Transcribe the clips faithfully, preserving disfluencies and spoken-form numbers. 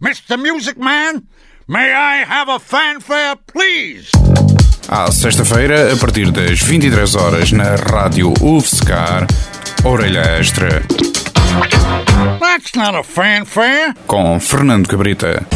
Mister Music Man, may I have a fanfare, please? À sexta-feira, a partir das vinte e três horas, na rádio U F S C A R, Orelha Extra. That's not a fanfare. Com Fernando Cabrita.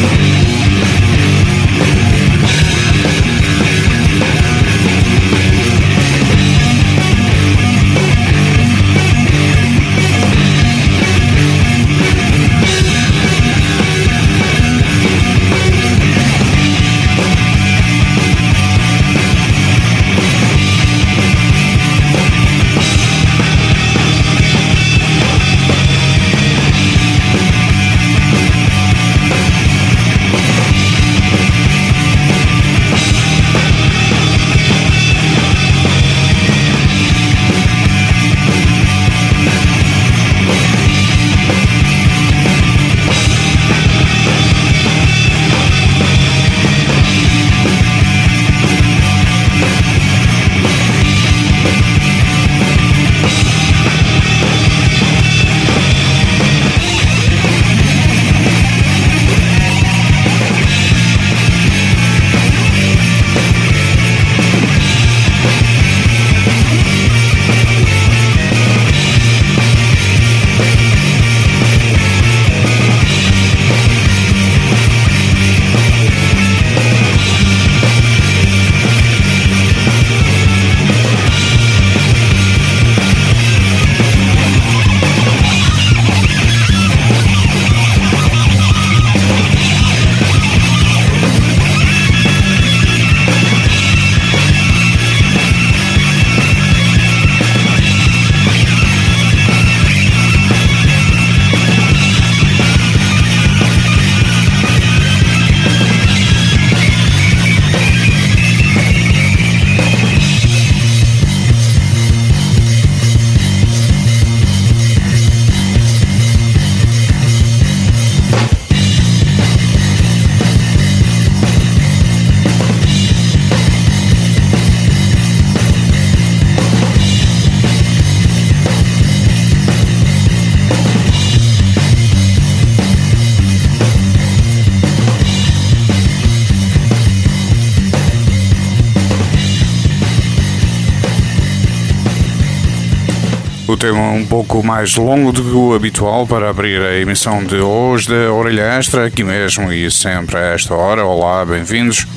O tema um pouco mais longo do que o habitual para abrir a emissão de hoje da Orelha Extra, aqui mesmo e sempre a esta hora. Olá, bem-vindos.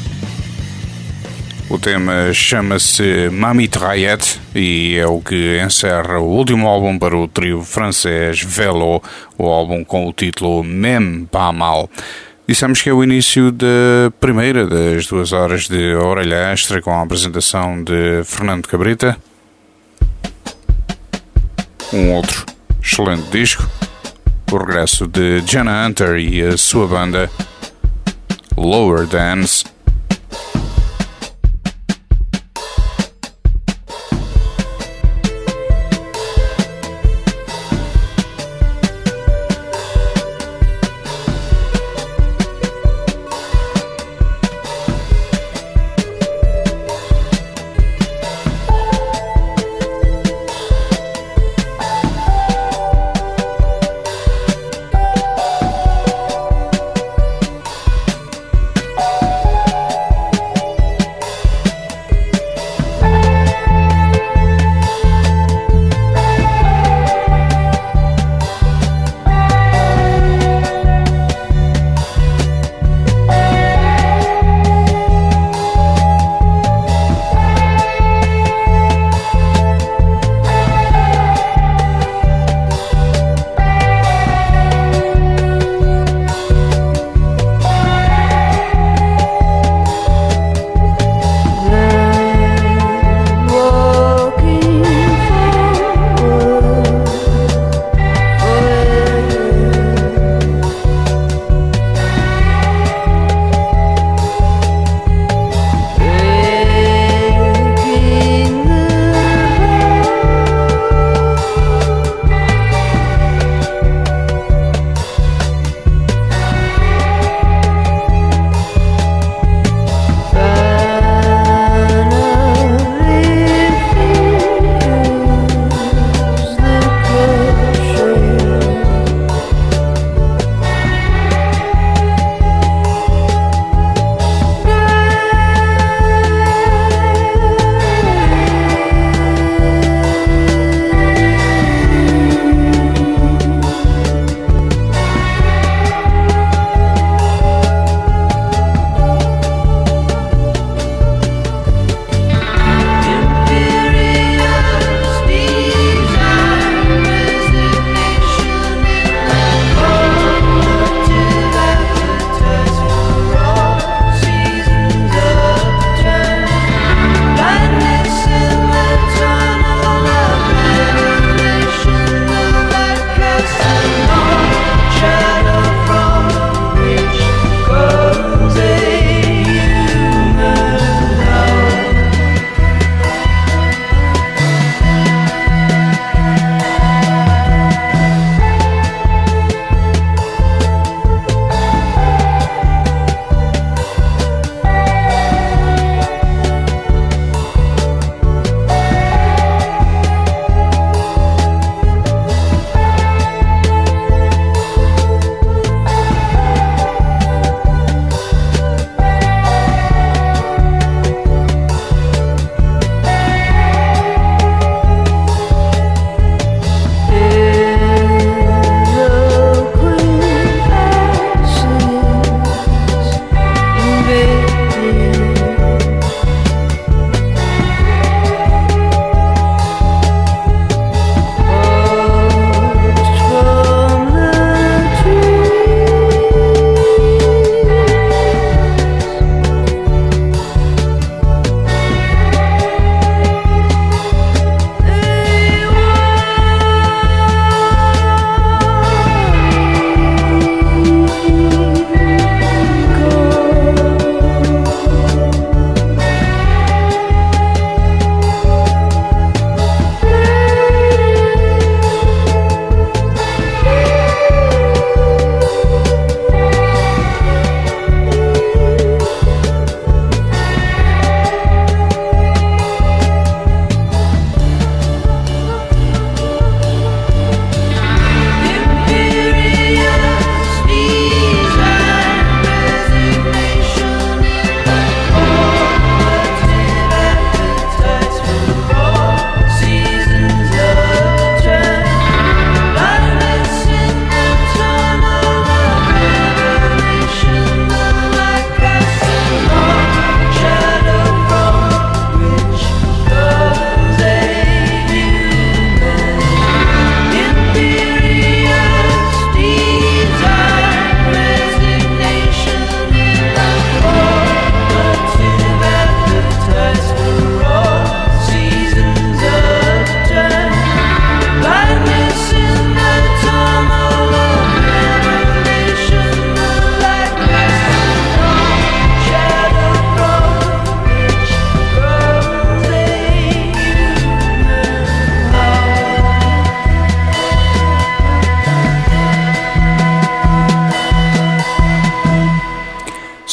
O tema chama-se Ma Mitraillette e é o que encerra o último álbum para o trio francês Vélo, o álbum com o título Même Pas Mal. Dissemos que é o início da primeira das duas horas de Orelha Extra, com a apresentação de Fernando Cabrita. Um outro excelente disco, o regresso de Jana Hunter e a sua banda Lower Dance.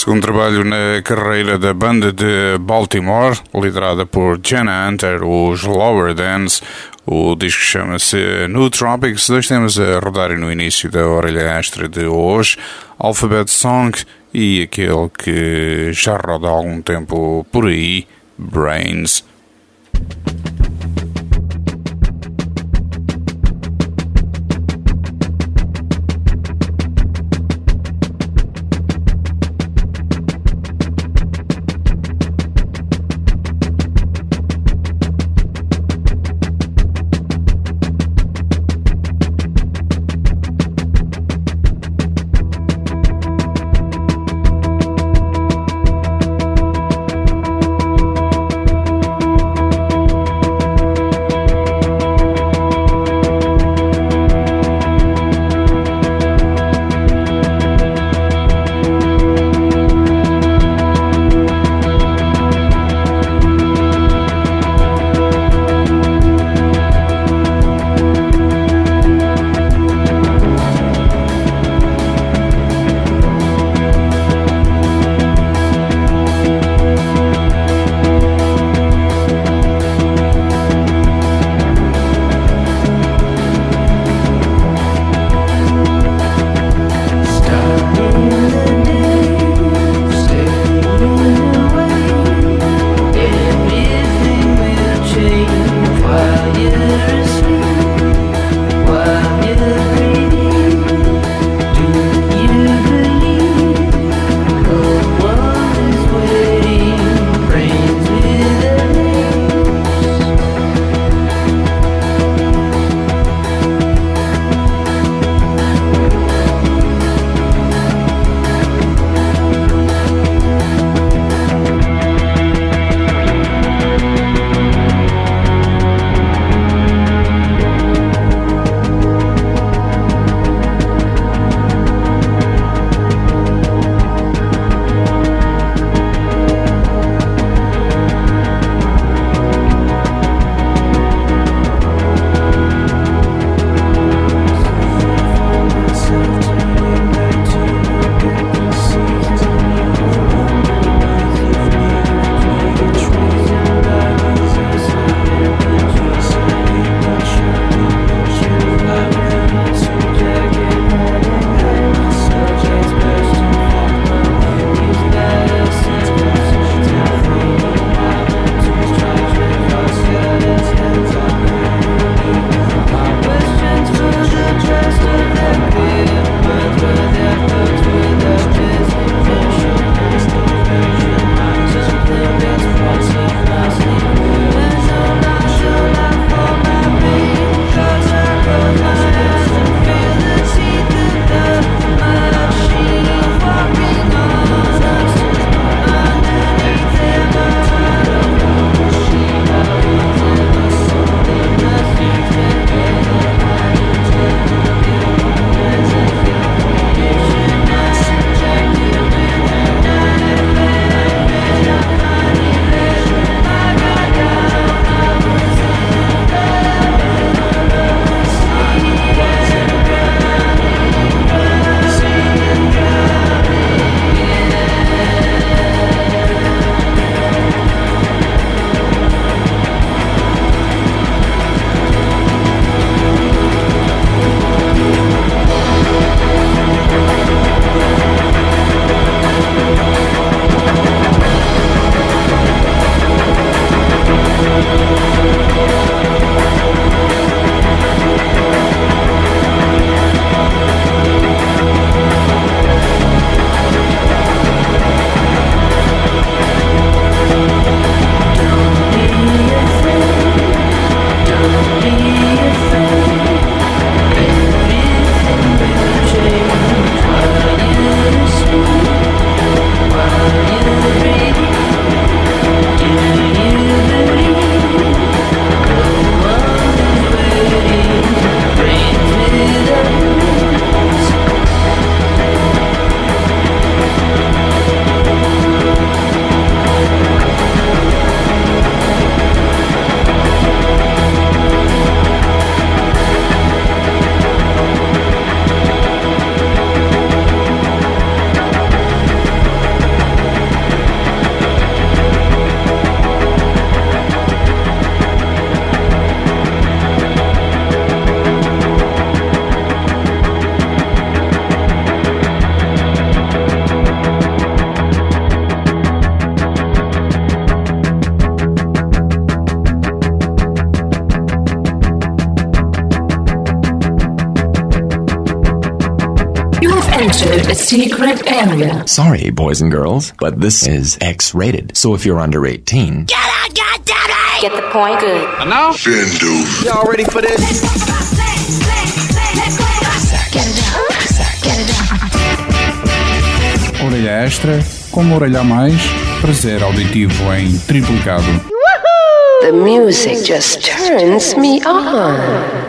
segundo trabalho na carreira da banda de Baltimore, liderada por Jenna Hunter, os Lower Dance. O disco chama-se New Tropics, dois temas a rodarem no início da orelha extra de hoje, Alphabet Song e aquele que já roda há algum tempo por aí, Brains. entered a secret area. Sorry, boys and girls, but this is X-rated. So if you're under eighteen... Get out, goddammit! Get the point? Good. And now? Shindu. Y'all ready for this? Get it up. Get it up. Orelha extra, como orelha a mais, prazer auditivo em triplicado. The music just turns me on.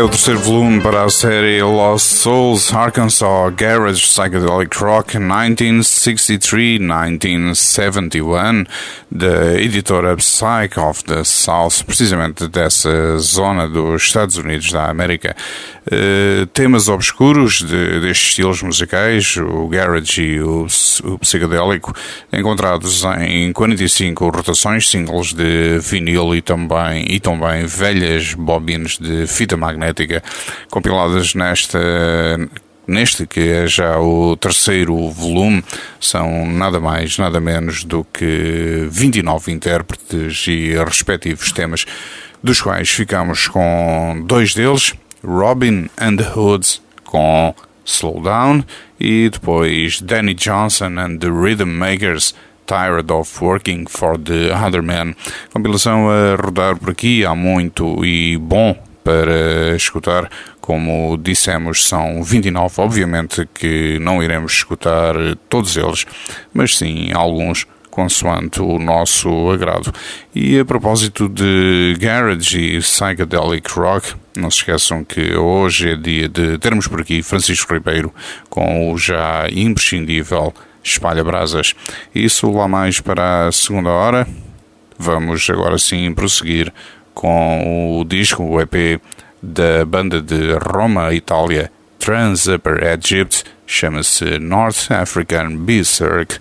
o terceiro volume para a série Lost Souls, Arkansas Garage Psychedelic Rock nineteen sixty-three to nineteen seventy-one, da editora Psych of the South, precisamente dessa zona dos Estados Unidos da América. Uh, temas obscuros de, destes estilos musicais, o garage e o, o psicodélico, encontrados em quarenta e cinco rotações, singles de vinil e também, e também velhas bobines de fita magnética, compiladas nesta, neste que é já o terceiro volume. São nada mais, nada menos do que vinte e nove intérpretes e respectivos temas, dos quais ficamos com dois deles, Robin and the Hoods com Slow Down, e depois Danny Johnson and the Rhythm Makers, Tired of Working for the Other Man. Compilação a rodar por aqui há muito e bom para escutar. Como dissemos, são vinte e nove, obviamente que não iremos escutar todos eles, mas sim alguns consoante o nosso agrado. E a propósito de garage e psychedelic rock, não se esqueçam que hoje é dia de termos por aqui Francisco Ribeiro com o já imprescindível Espalha Brasas. Isso lá mais para a segunda hora. Vamos agora sim prosseguir com o disco, o E P da banda de Roma, Itália, Trans Upper Egypt, chama-se North African Berserk.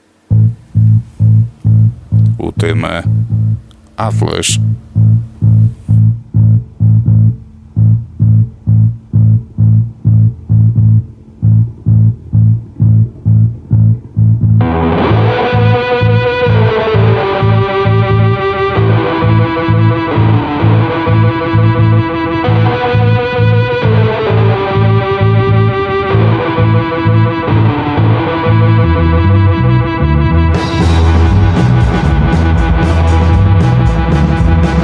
O tema Atlas. We'll be right back.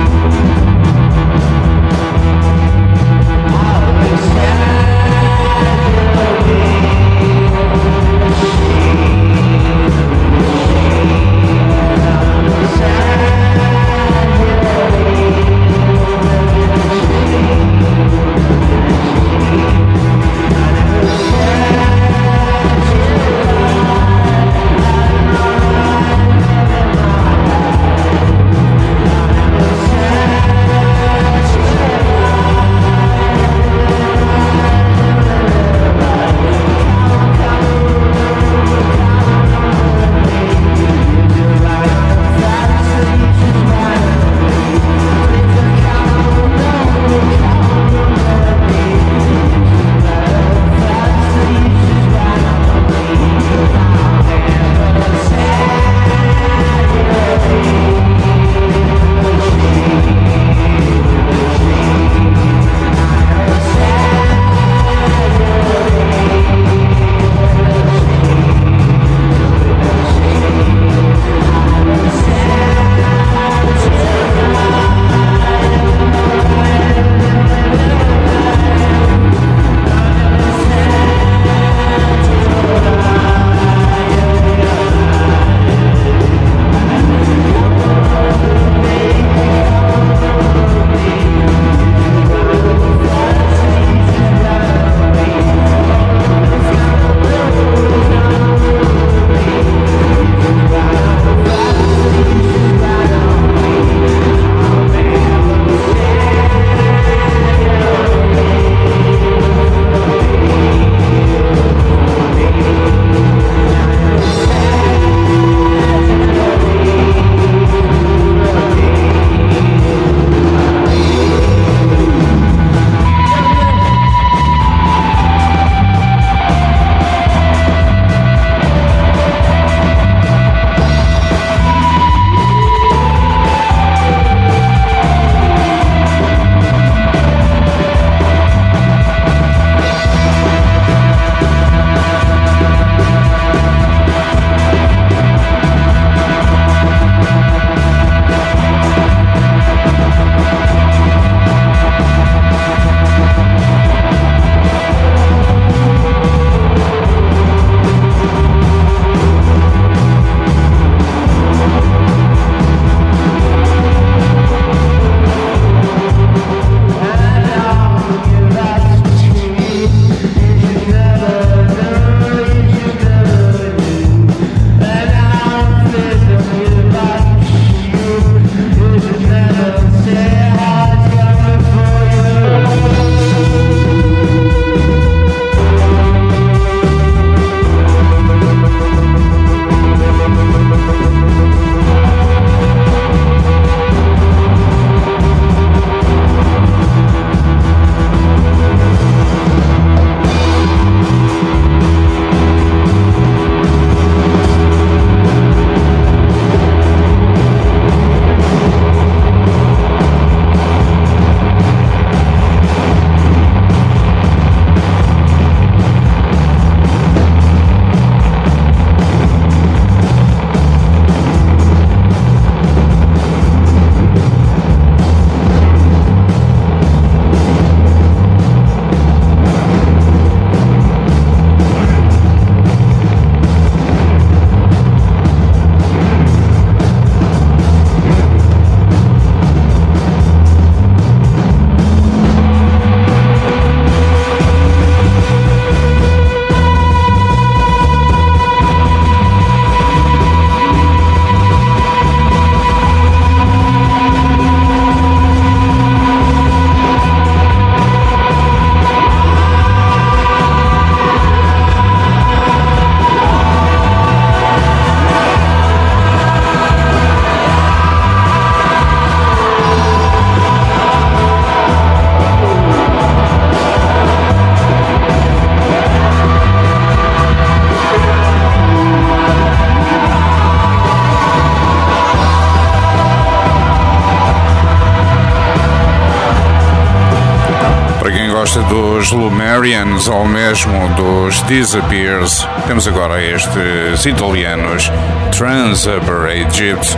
gosta dos Lumerians ou mesmo dos Disappears, temos agora estes italianos Trans-Upper Egypt.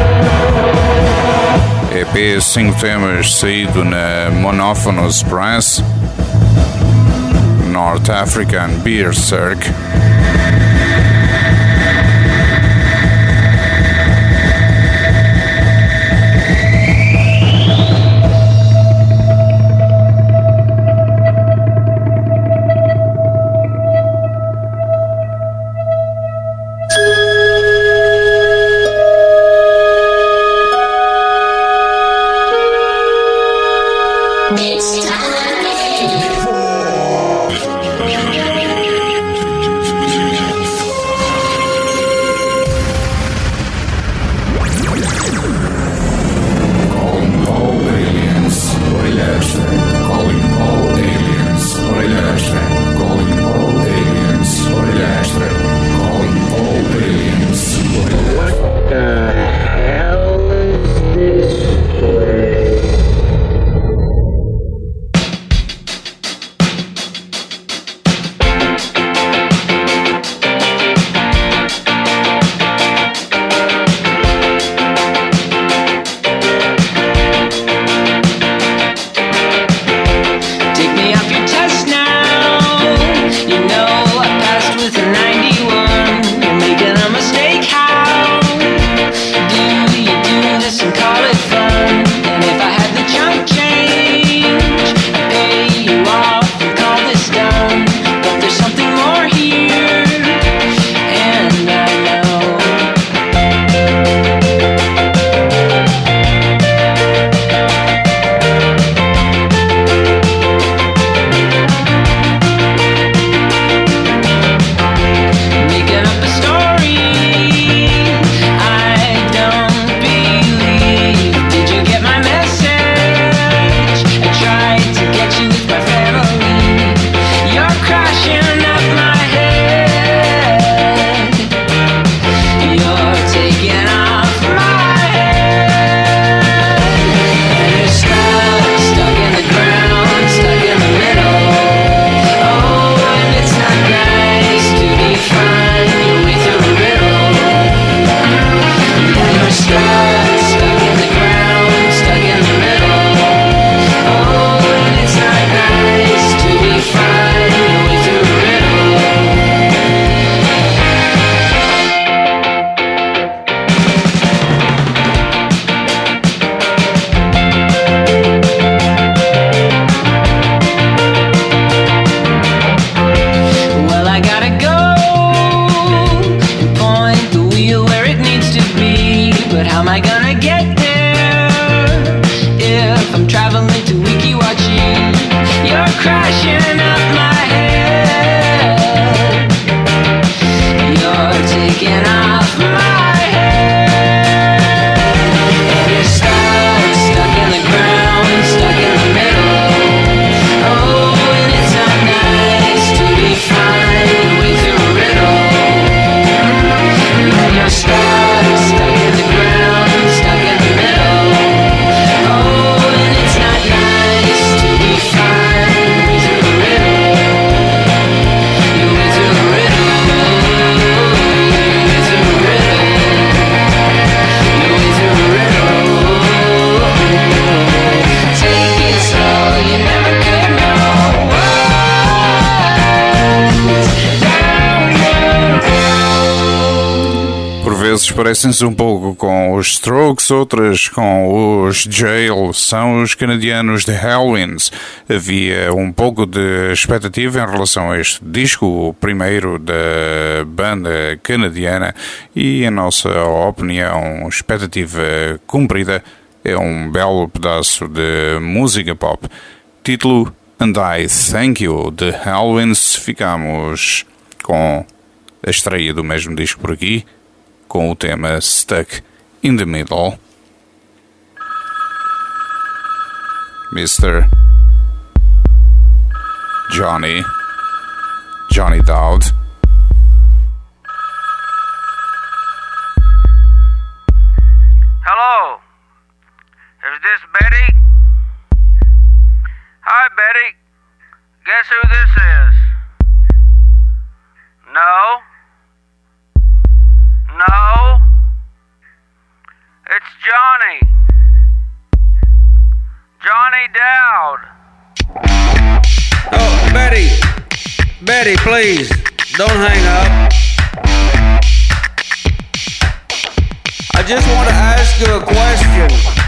E P cinco temas saído na Monophonous Press. North African Berserk. Parecem-se um pouco com os Strokes, outras com os Jail, são os canadianos de Hellwinds. Havia um pouco de expectativa em relação a este disco, o primeiro da banda canadiana, e, em nossa opinião, expectativa cumprida. É um belo pedaço de música pop. Título And I Thank You, de Hellwinds. Ficamos com a estreia do mesmo disco por aqui, com o tema Stuck in the Middle. mister Johnny Johnny Dowd. Hello, is this Betty? Hi, Betty. guess who this is? No? No? It's Johnny. Johnny Dowd. Oh, Betty. Betty, please, don't hang up. I just want to ask you a question.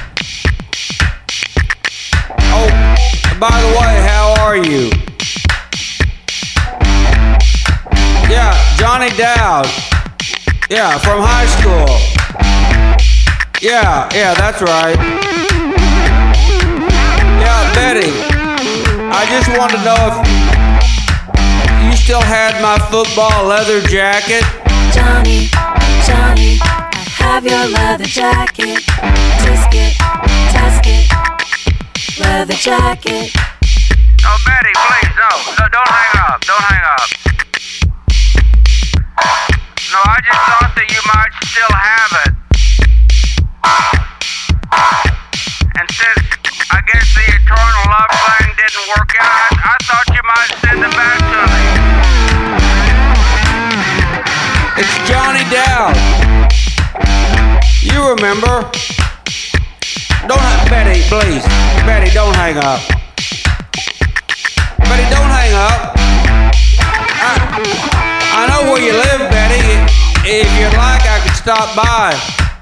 Oh, by the way, how are you? Yeah, Johnny Dowd. Yeah, from high school. Yeah, yeah, that's right. Yeah, Betty, I just want to know if you still had my football leather jacket. Johnny, Johnny, I have your leather jacket. Tisket, tasket, leather jacket. Oh, Betty, please, no, no, don't hang up, don't hang up. No, I just thought that you might still have it. And since I guess the eternal love thing didn't work out, I, I thought you might send it back to me. It's Johnny Dowd. You remember? Don't, Betty, please. Betty, don't hang up. Betty, don't hang up. I, I know where you live, Betty. If you'd like, I could stop by.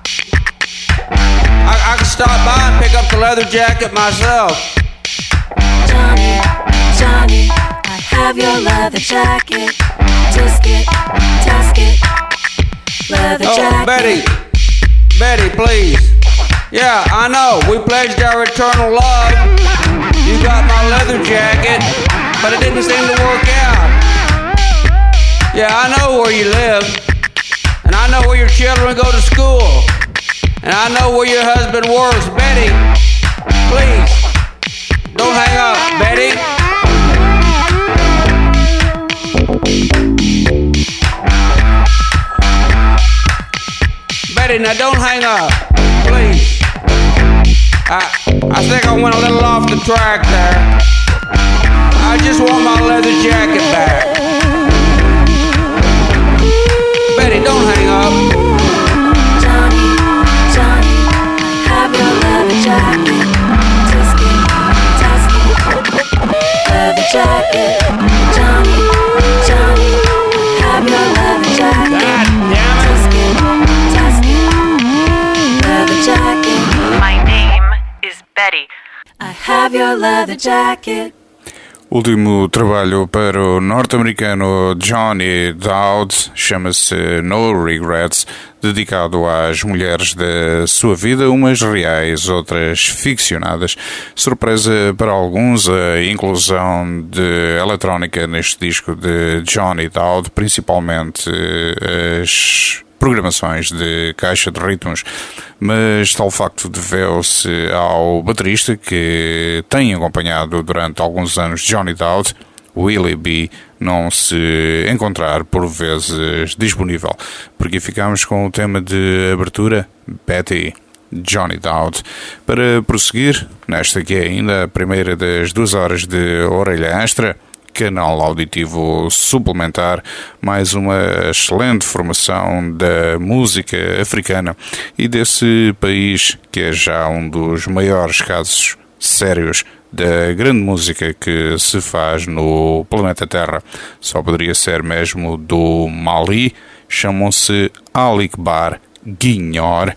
I, I could stop by and pick up the leather jacket myself. Johnny, Johnny, I have your leather jacket. Tisket, tasket, leather Oh, jacket. Betty, Betty, please. Yeah, I know, we pledged our eternal love. You got my leather jacket, but it didn't seem to work out. Yeah, I know where you live, and I know where your children go to school, and I know where your husband works. Betty, please, don't hang up, Betty. Betty, now don't hang up, please. I, I think I went a little off the track there. I just want my leather jacket back. Betty, don't hang up. Johnny, Johnny, I have your leather jacket. Tisket, tasket, leather jacket. Johnny, Johnny, have your leather jacket. God damn it. Tisket, tasket, leather jacket. My name is Betty. I have your leather jacket. Último trabalho para o norte-americano Johnny Dowd chama-se No Regrets, dedicado às mulheres da sua vida, umas reais, outras ficcionadas. Surpresa para alguns a inclusão de eletrónica neste disco de Johnny Dowd, principalmente as programações de caixa de ritmos, mas tal facto deveu-se ao baterista que tem acompanhado durante alguns anos Johnny Dowd, Willie B, não se encontrar por vezes disponível. Porque ficamos com o tema de abertura, Betty, Johnny Dowd. Para prosseguir, nesta que é ainda a primeira das duas horas de orelha extra, canal auditivo suplementar, mais uma excelente formação da música africana e desse país que é já um dos maiores casos sérios da grande música que se faz no planeta Terra. Só poderia ser mesmo do Mali. Chamam-se Ali Akbar Guignor.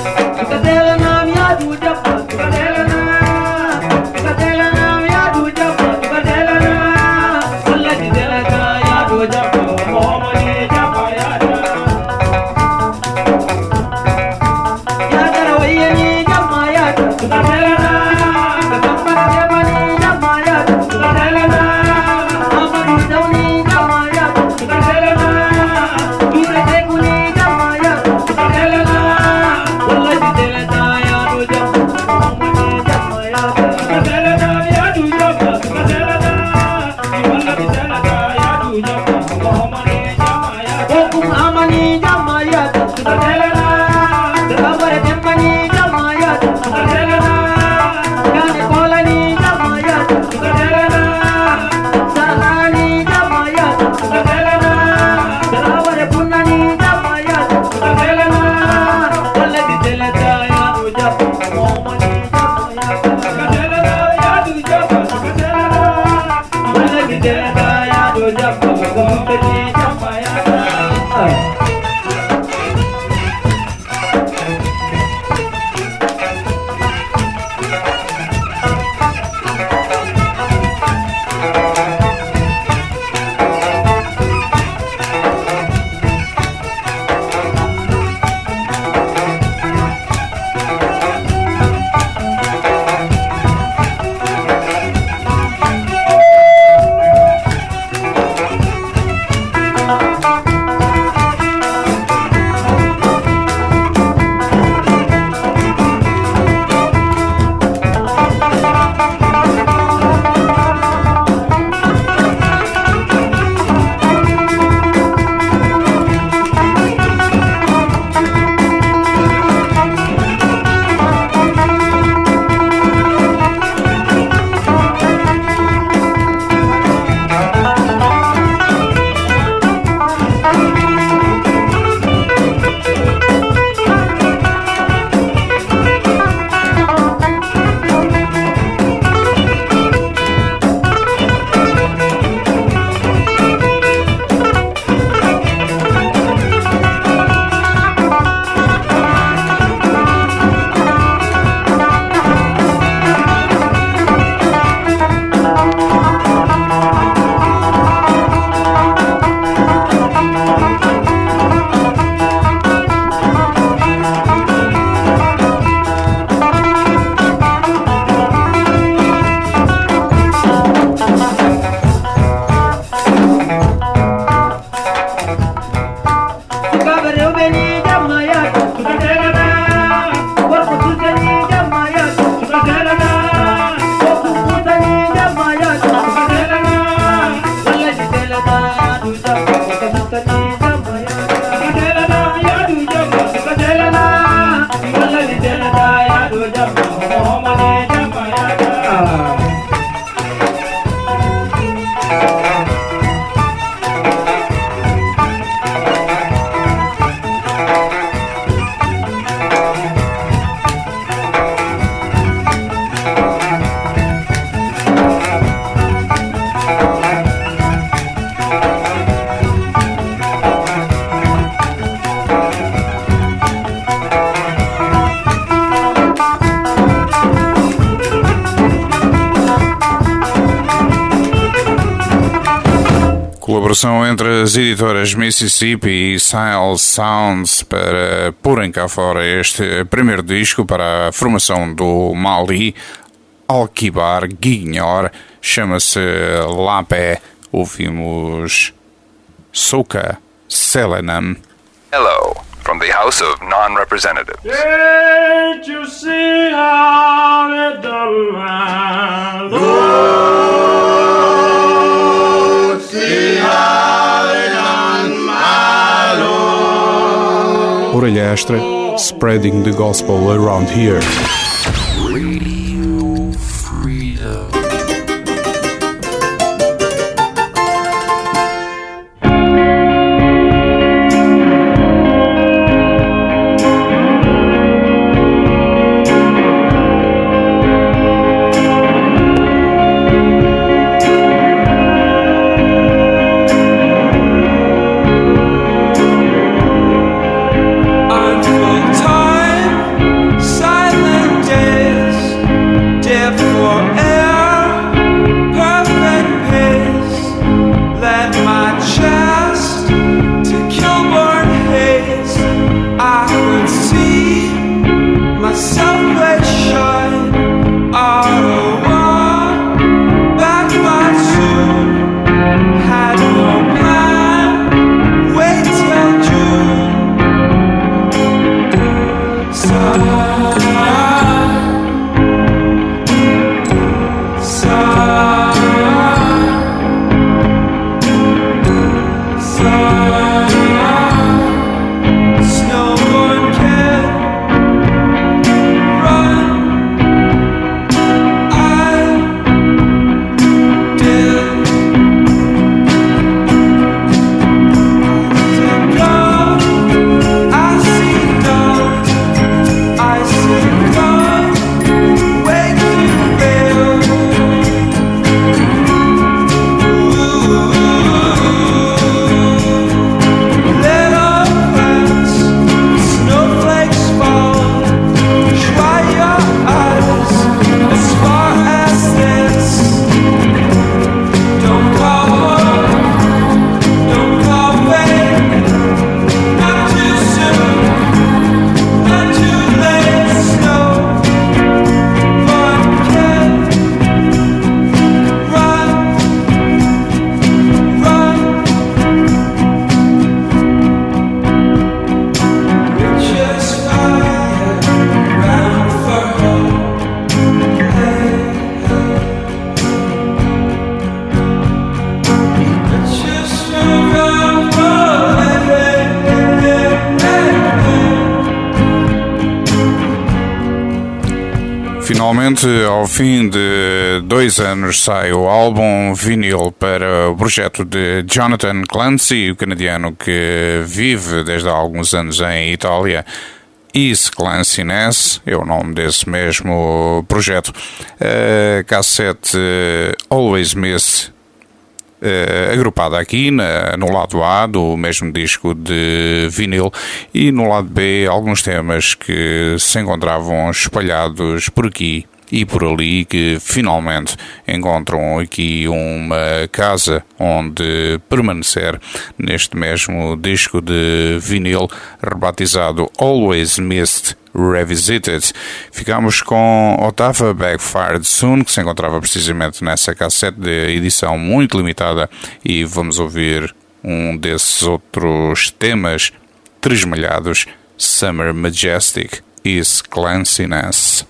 Tell Colaboração entre as editoras Mississippi e Sile Sounds para porem cá fora este primeiro disco para a formação do Mali, Alquibar Guignor, chama-se Lapé. Ouvimos Soca Selenam. Hello, from the House of Non-Representatives. Can't you see how it done my Lord? See how it done my Lord. Orelha Extra, spreading the gospel around here. Radio Freedom. Silent day. finalmente, ao fim de dois anos, sai o álbum vinil para o projeto de Jonathan Clancy, o canadiano que vive desde há alguns anos em Itália. Is Clanciness é o nome desse mesmo projeto. A cassete Always Miss, Uh, agrupada aqui na, no lado A do mesmo disco de vinil, e no lado B alguns temas que se encontravam espalhados por aqui e por ali, que finalmente encontram aqui uma casa onde permanecer neste mesmo disco de vinil rebatizado Always Missed Revisited. Ficamos com Ottava Backfired Soon, que se encontrava precisamente nessa cassete de edição muito limitada, e vamos ouvir um desses outros temas tresmalhados, Summer Majestic, Is Clanciness.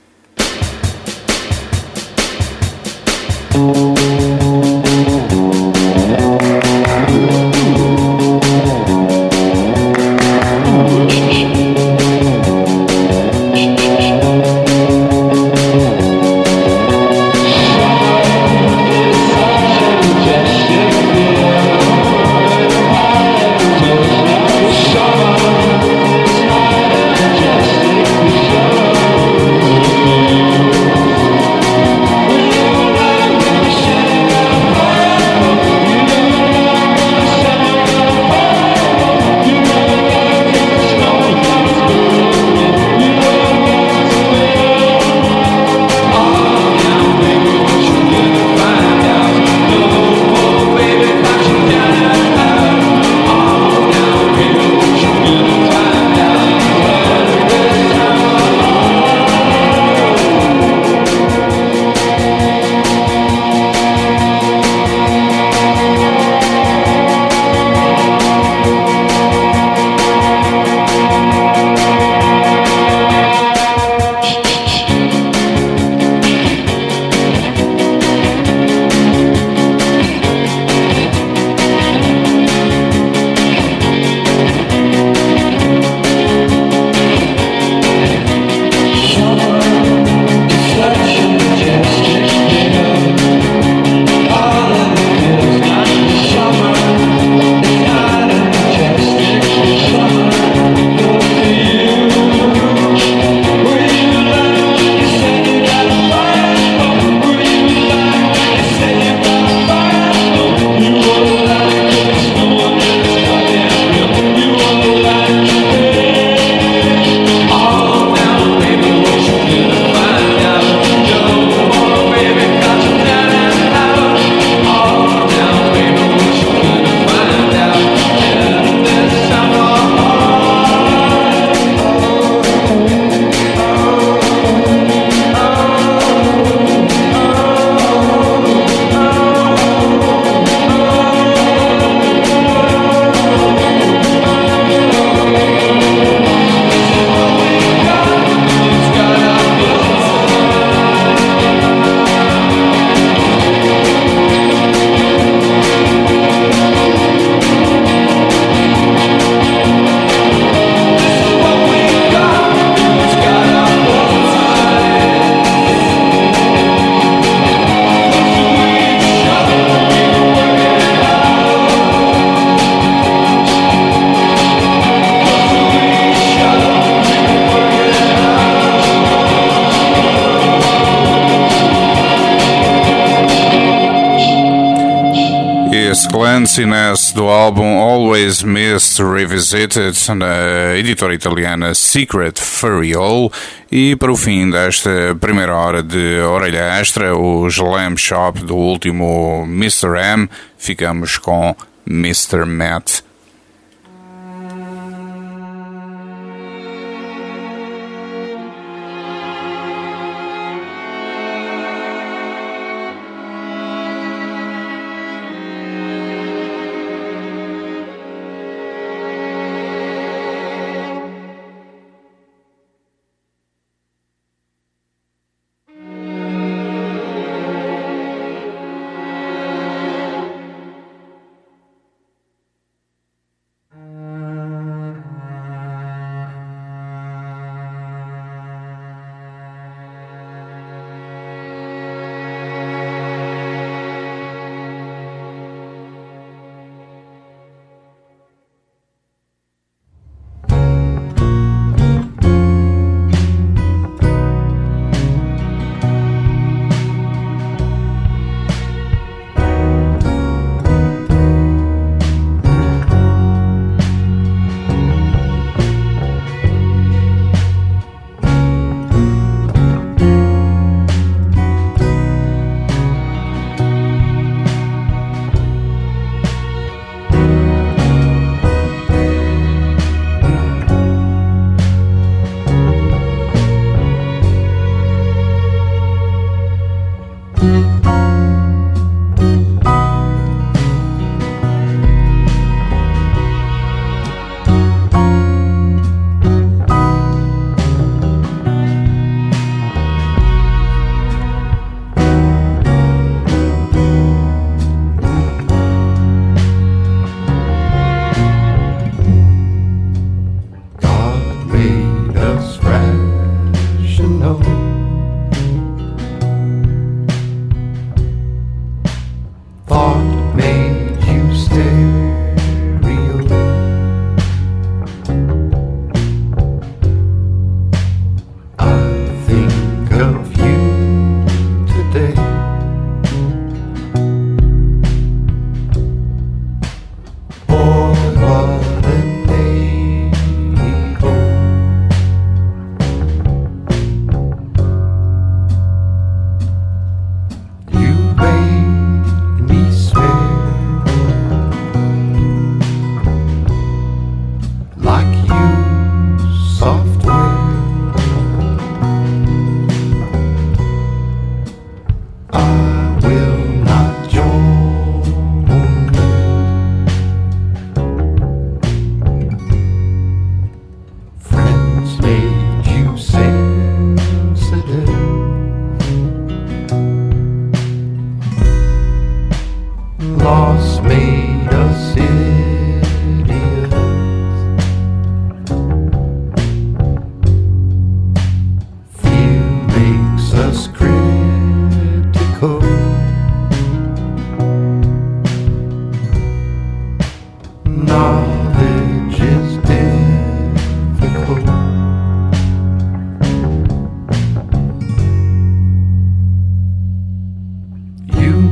Clanciness, do álbum Always Missed Revisited, na editora italiana Secret Furiol. E para o fim desta primeira hora de Orelha Extra, o Glam Shop do último mister M, ficamos com mister Matt.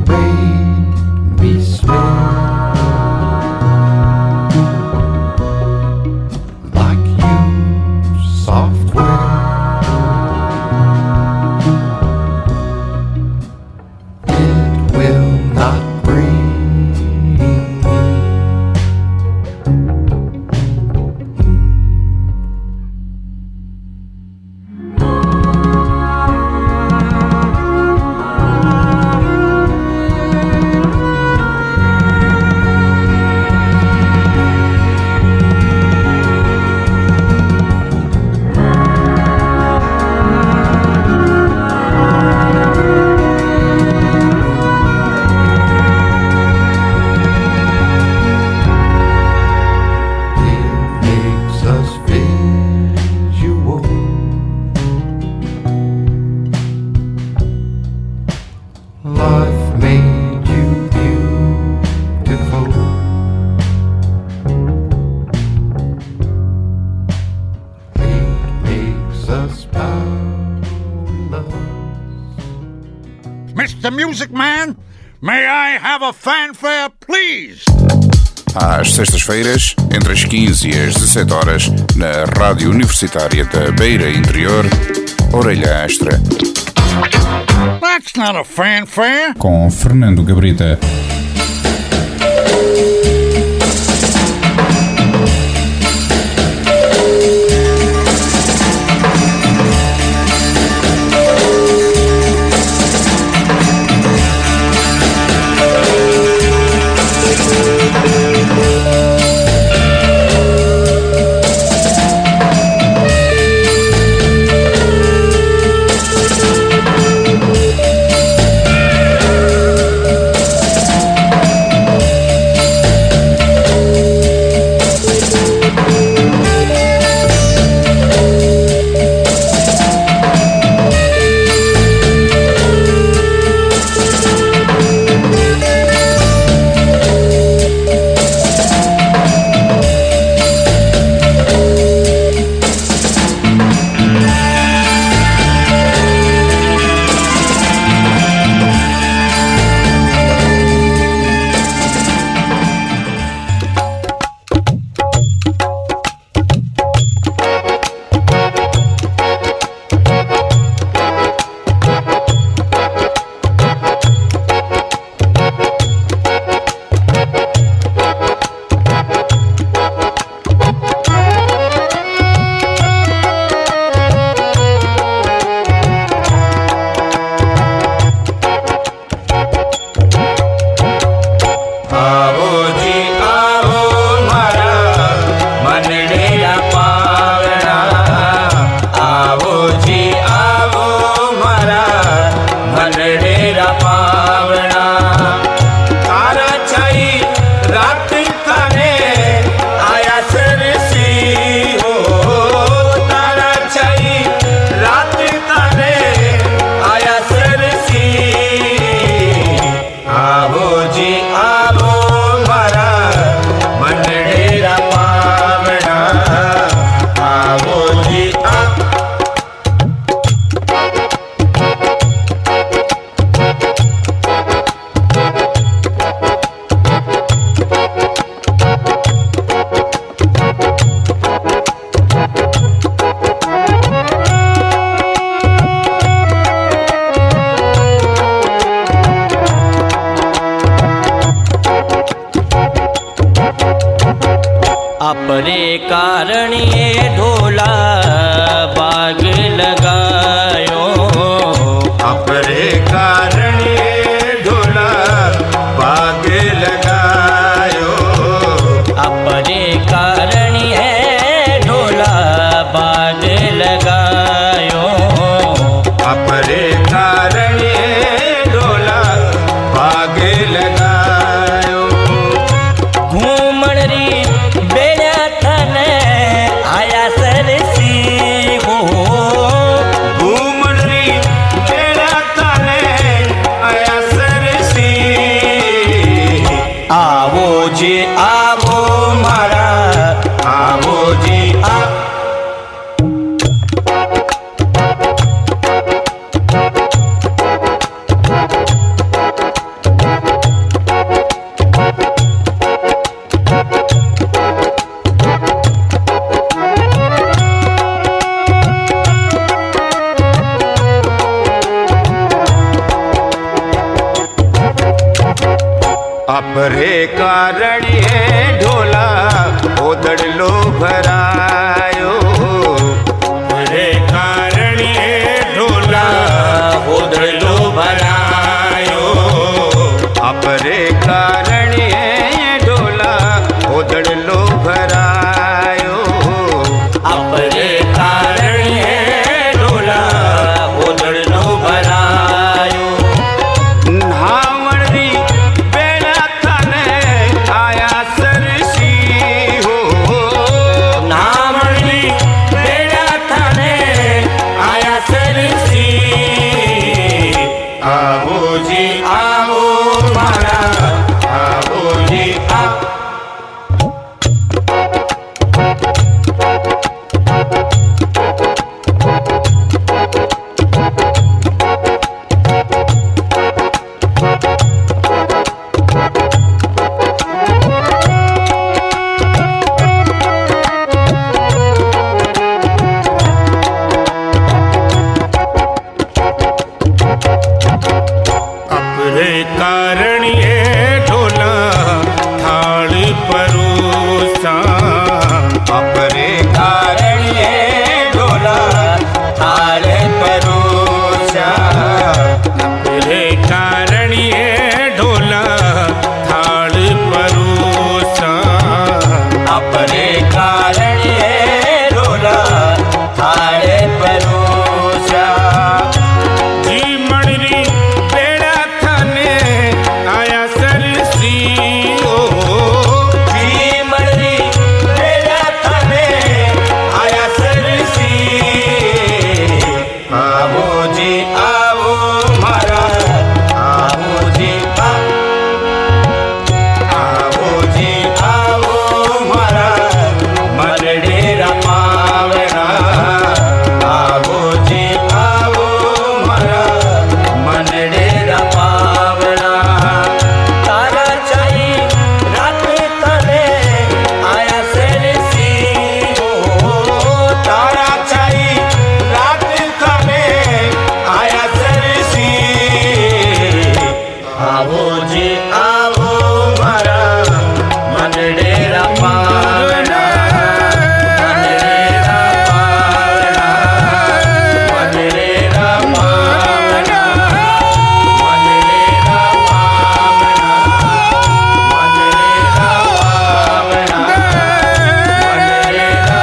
made me smell like used software. It will not bring me Mister Music Man, may I have a fanfare, please? Às sextas-feiras, entre as quinze e as dezassete horas, na Rádio Universitária da Beira Interior, Orelha Extra. That's not a fanfare. Com Fernando Gabrita. अपरे कारण ये ढोला बाग लगायो, अपरे कारण ये ढोला बाग लगायो, अपरे कारण है ढोला बाग लगायो, अपरे कारण ये ढोला बाग लगायो। घूमण री बेड़ा थने आया सरसी हो, घूमण री बेड़ा थने आया सरसी। आवो जी आवो मारा, आवो जी आ अपरे कारण ये ढोला ओदड़लो भरायो अपरे कारण ये ढोला ओदड़लो भरायो अपरे कारण ये ढोला ओदड़लो भरायो अपरे कारण ये ढोला ओदड़लो भरायो नावड़ी बेड़ा थाने आया सरसी हो नावड़ी बेड़ा थाने आया सरसी आवो जी आवो मारा आवो जी आ अपरे कारण ये ढोला थाल परोसा अपरे कारण ये ढोला थाल परोसा अपरे कारण ये ढोला थाल परोसा अपरे कारण ये ढोला थाल परोसा जी मणरी बेड़ा थाने आया सरसी ओ जी मणरी बेड़ा थाने आया सरसी आवो जी आवो मारा आवो जी आ आवो जी आवो मारा मनडेरा पावना आवो जी आवो मारा मनडेरा पावना तारा चाई रात तले आया सरसी हो तारा चाई रात तले आया सरसी आवो जी आवो मारा मनडेरा पावना मनडेरा पावना मनडेरा पावना मनडेरा पावना मनडेरा पावना मनडेरा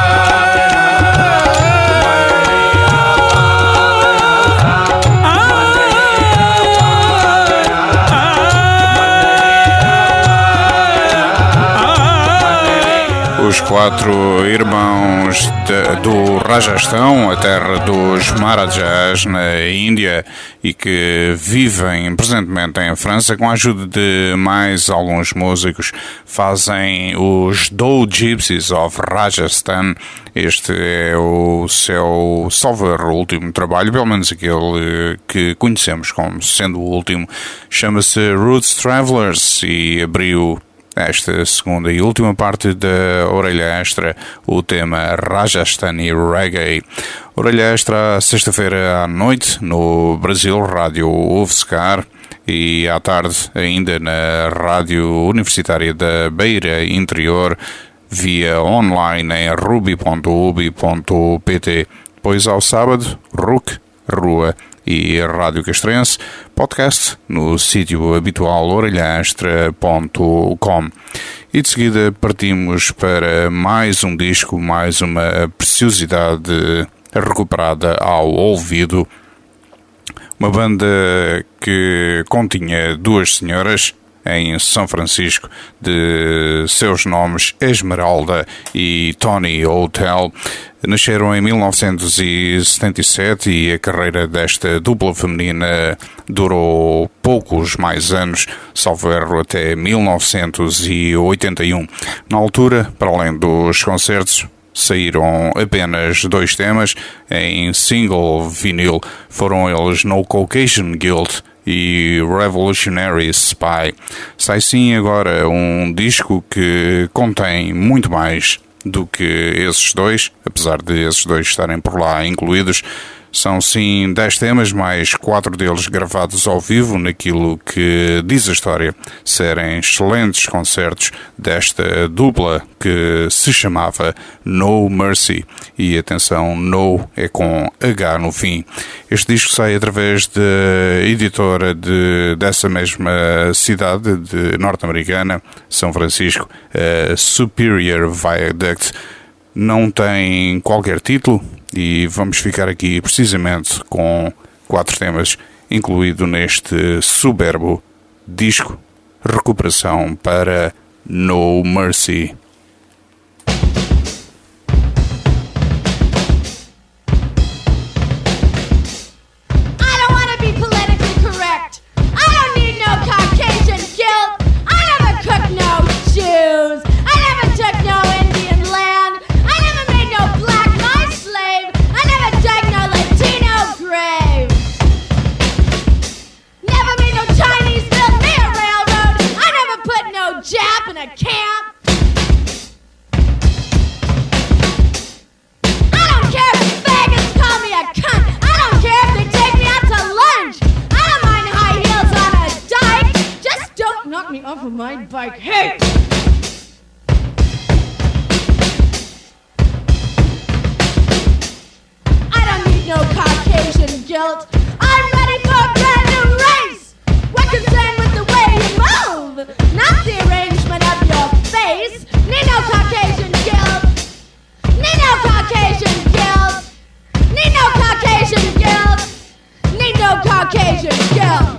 Os quatro irmãos de, do Rajastão, a terra dos Maharajas na Índia, e que vivem presentemente em França, com a ajuda de mais alguns músicos, fazem os Dhow Gypsies of Rajasthan. Este é o seu, salvo erro, último trabalho, pelo menos aquele que conhecemos como sendo o último. Chama-se Roots Travelers e abriu esta segunda e última parte da Orelha Extra o tema Rajasthani Reggae. Orelha Extra, sexta-feira à noite, no Brasil, Rádio UFSCar, e à tarde ainda na Rádio Universitária da Beira Interior, via online em ruby ponto ubi ponto pt. Depois ao sábado, R U C, Rua e Rádio Castrense, podcast no sítio habitual orelha extra ponto com. E de seguida partimos para mais um disco, mais uma preciosidade recuperada ao ouvido. Uma banda que continha duas senhoras em São Francisco, de seus nomes Esmeralda e Tony Hotel. Nasceram em mil novecentos e setenta e sete e a carreira desta dupla feminina durou poucos mais anos, salvo erro até mil novecentos e oitenta e um. Na altura, para além dos concertos, saíram apenas dois temas em single vinil. Foram eles No Caucasian Guilt e Revolutionary Spy. Sai sim agora um disco que contém muito mais do que esses dois, apesar de esses dois estarem por lá incluídos. São sim dez temas, mais quatro deles gravados ao vivo, naquilo que diz a história serem excelentes concertos desta dupla que se chamava No Mercy. E atenção, No é com H no fim. Este disco sai através da editora de, dessa mesma cidade de norte-americana, São Francisco, a Superior Viaduct. Não tem qualquer título e vamos ficar aqui precisamente com quatro temas, incluído neste soberbo disco Recuperação para No Mercy. Off of my bike. Hey! I don't need no Caucasian guilt. I'm ready for a brand new race. We're concerned with the way you move, not the arrangement of your face. Need no Caucasian guilt. Need no Caucasian guilt. Need no Caucasian guilt. Need no Caucasian guilt.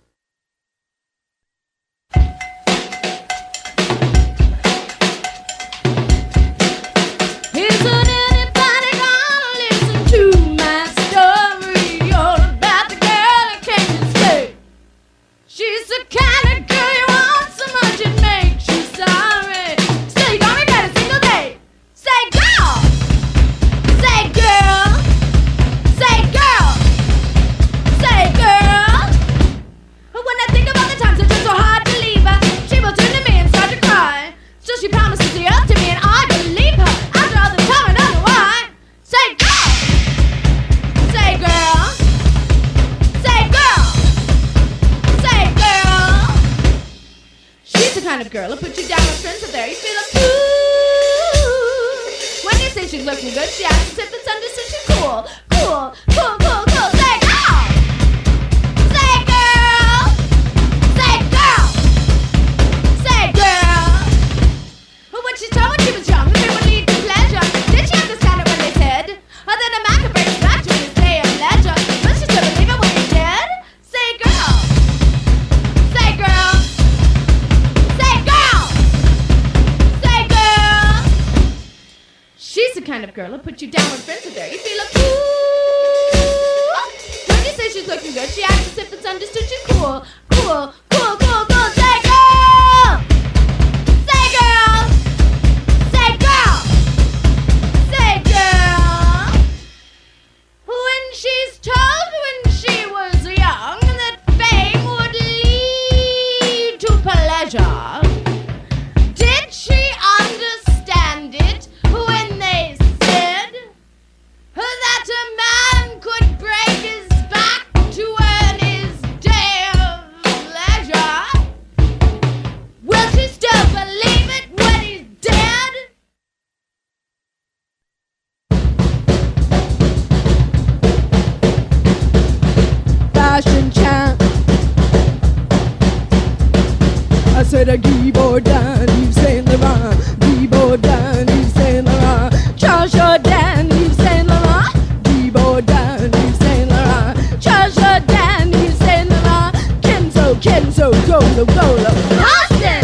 Girl, I'll put you down with friends up there. You feel like, ooh. When you say she's looking good, she acts as if it's understood she's cool. Cool, cool, cool, cool. Say girl! Say girl! Say girl! Say girl! Well, when she told when she was young, they would lead to pleasure. Did she understand it when they said? Other than Mac could bring back to his day of leisure. But she still believe it when he did. Say girl! Say girl! She's the kind of girl who'll put you down with friends with her. You feel like, ooh. When you say she's looking good, she acts as if it's understood she's cool. Cool, cool, cool, cool. Say girl! Say girl! Say girl! Say girl! When she's told when she was young that fame would lead to pleasure, did she understand it when they said that a man could break his back to earn his day of pleasure? Will she still believe it when he's dead? Fashion champ, I said a keyboard down, Yves Saint Laurent. Keyboard down, Yves Saint Laurent. Charles Jourdan, Yves Saint Laurent. Keyboard down, Yves Saint Laurent. Charles Jourdan, Yves Saint Laurent. Kenzo, Kenzo, Golo, Golo. Austin!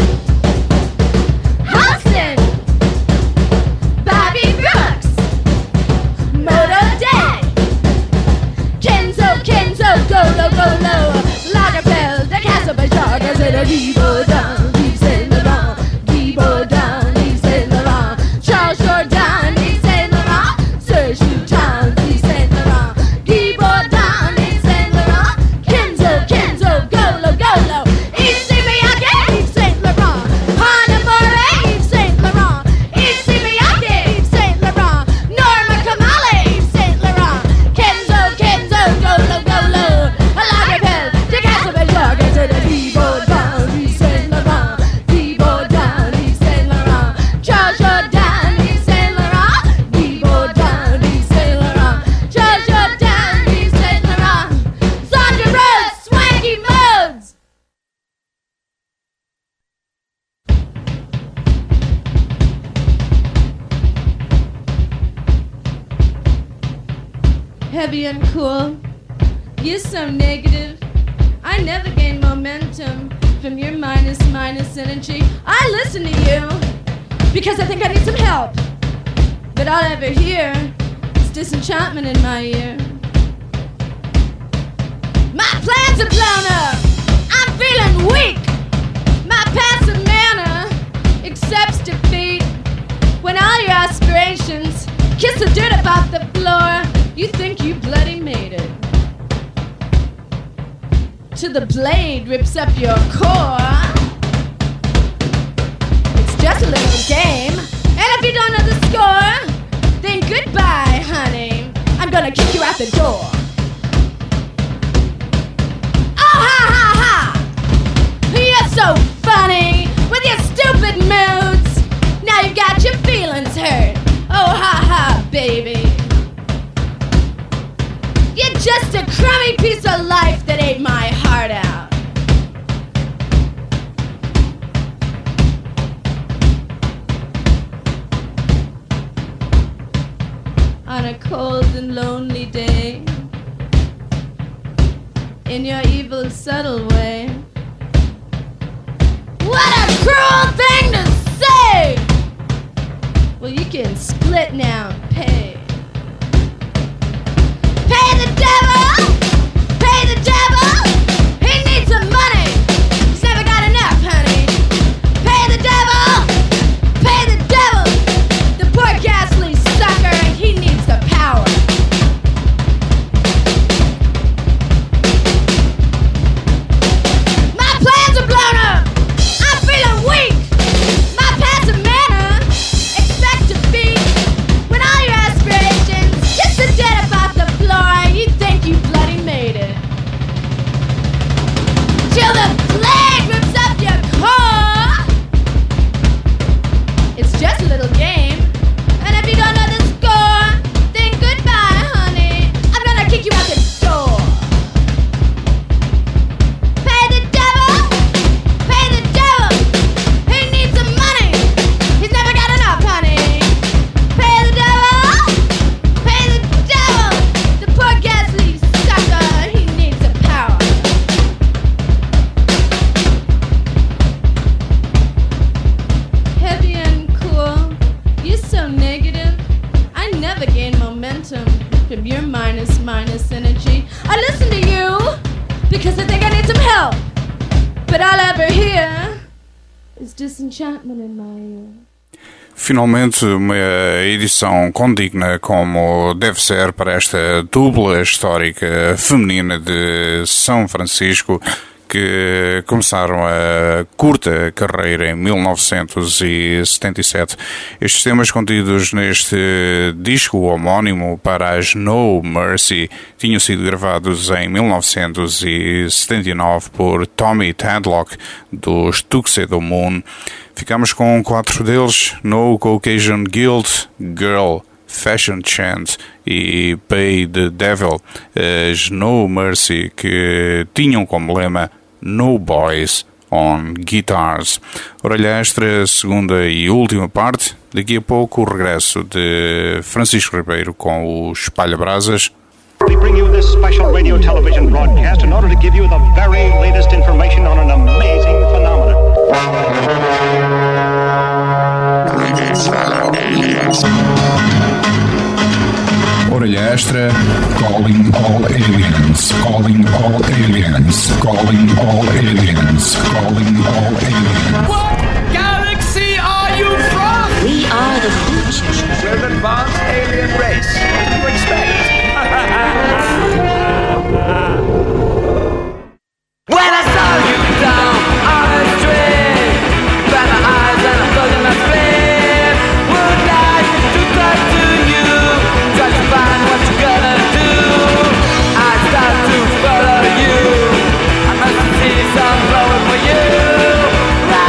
Austin! Bobby Brooks! Moto Day! Kenzo, Kenzo, Golo, Golo. Lagerfeld, the Castle by Jacques. I said a keyboard down, Yves Saint Laurent. Keyboard down, Yves Saint Laurent. Charles Jourdan, Yves Saint Laurent. Serge Lutens, Yves Saint Laurent. Keyboard down, Yves Saint Laurent. Kenzo, Kenzo, Golo, Golo. Yves Miyake, Yves Saint Laurent. Hanamore, Yves Saint Laurent. Yves Miyake, Yves Saint Laurent. Norma Kamali, Yves Saint Laurent. Kenzo, heavy and cool. You're so negative. I never gain momentum from your minus minus energy. I listen to you because I think I need some help. But all I ever hear is disenchantment in my ear. My plans are blown up. I'm feeling weak. My passive manner accepts defeat. When all your aspirations kiss the dirt up off the floor, you think you bloody made it. Till the blade rips up your core. It's just a little game, and if you don't know the score, then goodbye, honey. I'm gonna kick you out the door. Oh, ha, ha, ha! You're so funny with your stupid moods. Now you got your feelings hurt. Oh, ha, ha, baby. You're just a crummy piece of life that ate my heart out. On a cold and lonely day, in your evil, subtle way. What a cruel thing to say! Well, you can split now and pay. Pay the devil! Pay the devil! He needs some money! He's never got enough, honey! Pay the devil! Pay the devil! The poor ghastly sucker, he needs the power! My plans are blown up! I'm feeling weak! My passive manner expect defeat. When all your aspirations kiss the dead about the floor, you think you bloody made it. Till the blade rips up your core. It's just a little game, and if you don't know the score, then goodbye, honey. I'm gonna kick you out the door. Pay the devil, pay the devil. He needs some money. He's never got enough, honey. Pay the devil, pay the devil. The poor ghastly sucker, he needs the power. Heavy and cool, you're so negative. I never gain momentum from your minus minus energy. I listen to you because I think I need some help. But all I ever hear is disenchantment in my ear. Finalmente, uma edição condigna como deve ser para esta dupla histórica feminina de São Francisco, que começaram a curta carreira em mil novecentos e setenta e sete. Estes temas contidos neste disco homónimo para as No Mercy tinham sido gravados em mil novecentos e setenta e nove por Tommy Tadlock, dos Tuxedo Moon. Ficamos com quatro deles: No Caucasian Guild, Girl, Fashion Chant e Pay the Devil. As No Mercy, que tinham como lema No Boys on Guitars. Orelha Extra, segunda e última parte. Daqui a pouco o regresso de Francisco Ribeiro com o Espalha Brasas. We bring you this special radio television broadcast in order to give you the very latest information on an amazing phenomenon. Orelha Extra, calling all aliens, calling all aliens, calling all aliens, calling all aliens. What galaxy are you from? We are the future. We're an advanced alien race. What do you expect? When I saw you down on a street, by my eyes and I'm closing my split, would like to talk to you, try to find what you're gonna do. I start to follow you, I must see some flowing for you.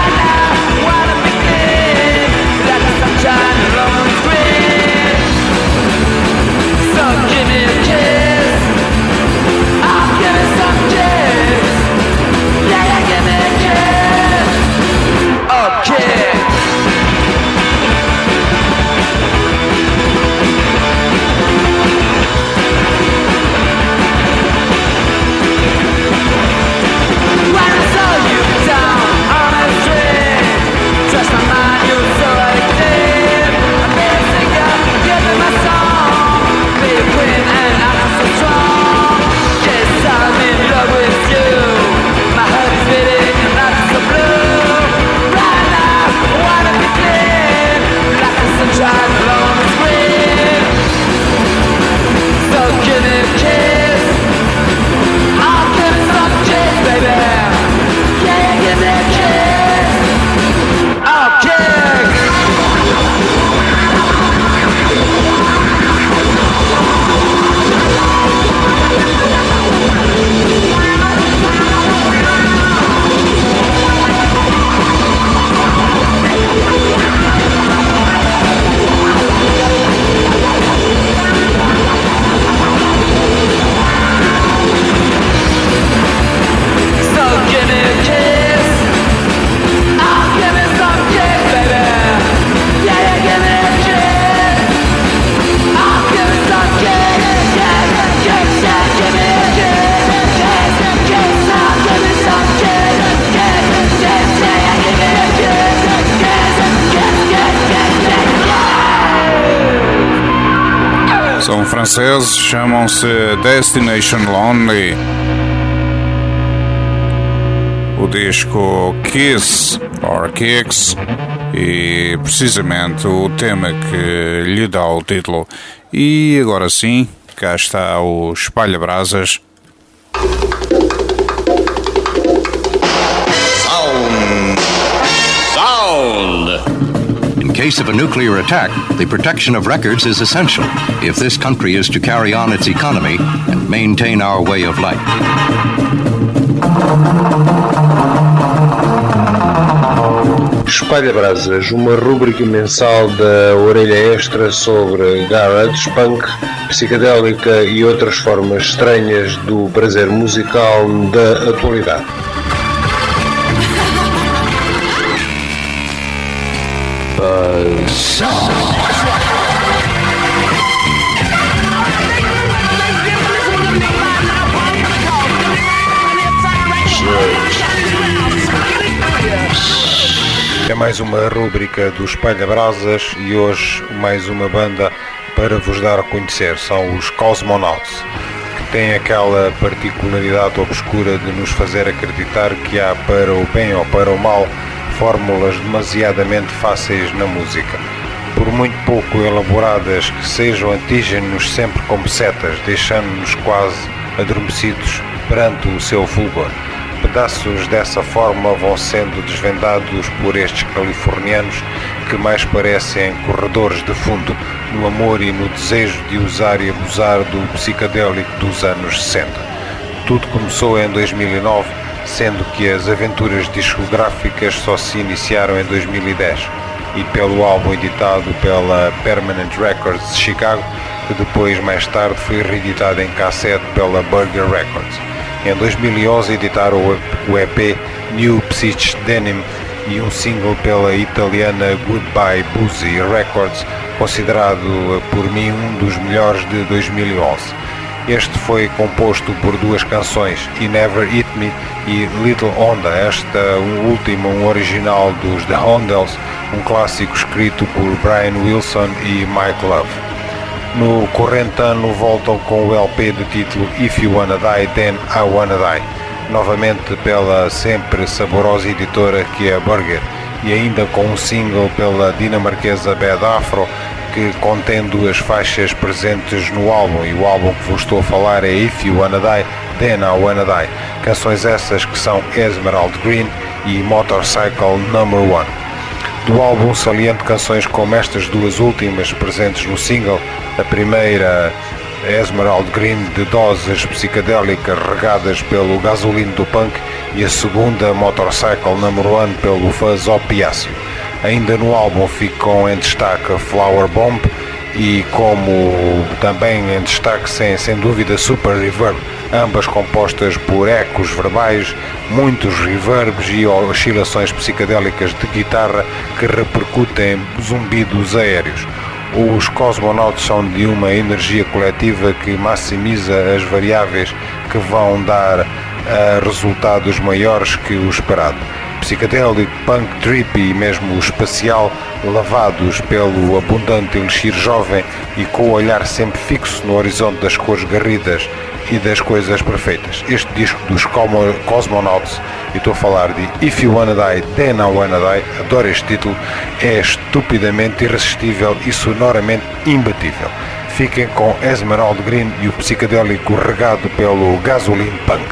franceses, chamam-se Destination Lonely. O disco Kiss or Kicks e precisamente o tema que lhe dá o título. E agora sim, cá está o Espalha Brasas. Sound! Sound! In case of a nuclear attack, the protection of records is essential if this country is to carry on its economy and maintain our way of life. Espalha Brasas, uma rúbrica mensal da Orelha Extra sobre garage, punk, psicadélica e outras formas estranhas do prazer musical da atualidade. Buzz. É mais uma rúbrica do Espalha Brasas e hoje mais uma banda para vos dar a conhecer. São os Cosmonauts, que têm aquela particularidade obscura de nos fazer acreditar que há, para o bem ou para o mal, fórmulas demasiadamente fáceis na música. Por muito pouco elaboradas que sejam, atingem-nos sempre como setas, deixando-nos quase adormecidos perante o seu fulgor. Pedaços dessa forma vão sendo desvendados por estes californianos que mais parecem corredores de fundo no amor e no desejo de usar e abusar do psicadélico dos anos sessenta. Tudo começou em dois mil e nove, sendo que as aventuras discográficas só se iniciaram em dois mil e dez e pelo álbum editado pela Permanent Records de Chicago, que depois mais tarde foi reeditado em cassete pela Burger Records. Em dois mil e onze editaram o E P New Psych Denim e um single pela italiana Goodbye Boozy Records, considerado por mim um dos melhores de dois mil e onze. Este foi composto por duas canções, I Never Eat Me e Little Honda, esta última um original dos The Hondells, um clássico escrito por Brian Wilson e Mike Love. No corrente ano voltam com o L P de título If You Wanna Die, Then I Wanna Die, novamente pela sempre saborosa editora que é a Burger, e ainda com um single pela dinamarquesa Bad Afro, que contém duas faixas presentes no álbum, e o álbum que vos estou a falar é If You Wanna Die, Then I Wanna Die, canções essas que são Emerald Green e Motorcycle Number One. Do álbum saliente canções como estas duas últimas presentes no single, a primeira Emerald Green de doses psicadélicas regadas pelo gasolino do punk e a segunda Motorcycle Number One pelo fuzz opiáceo. Ainda no álbum ficam em destaque a Flower Bomb e como também em destaque sem, sem dúvida Super Reverb, ambas compostas por ecos verbais, muitos reverbs e oscilações psicadélicas de guitarra que repercutem zumbidos aéreos. Os Cosmonauts são de uma energia coletiva que maximiza as variáveis que vão dar uh, resultados maiores que o esperado. Psicadélico, punk, trip e mesmo espacial, lavados pelo abundante elixir jovem e com o olhar sempre fixo no horizonte das cores garridas e das coisas perfeitas. Este disco dos Cosmonauts, e estou a falar de If You Wanna Die, Then I Wanna Die, adoro este título, é estupidamente irresistível e sonoramente imbatível. Fiquem com Emerald Green e o psicadélico regado pelo gasoline punk.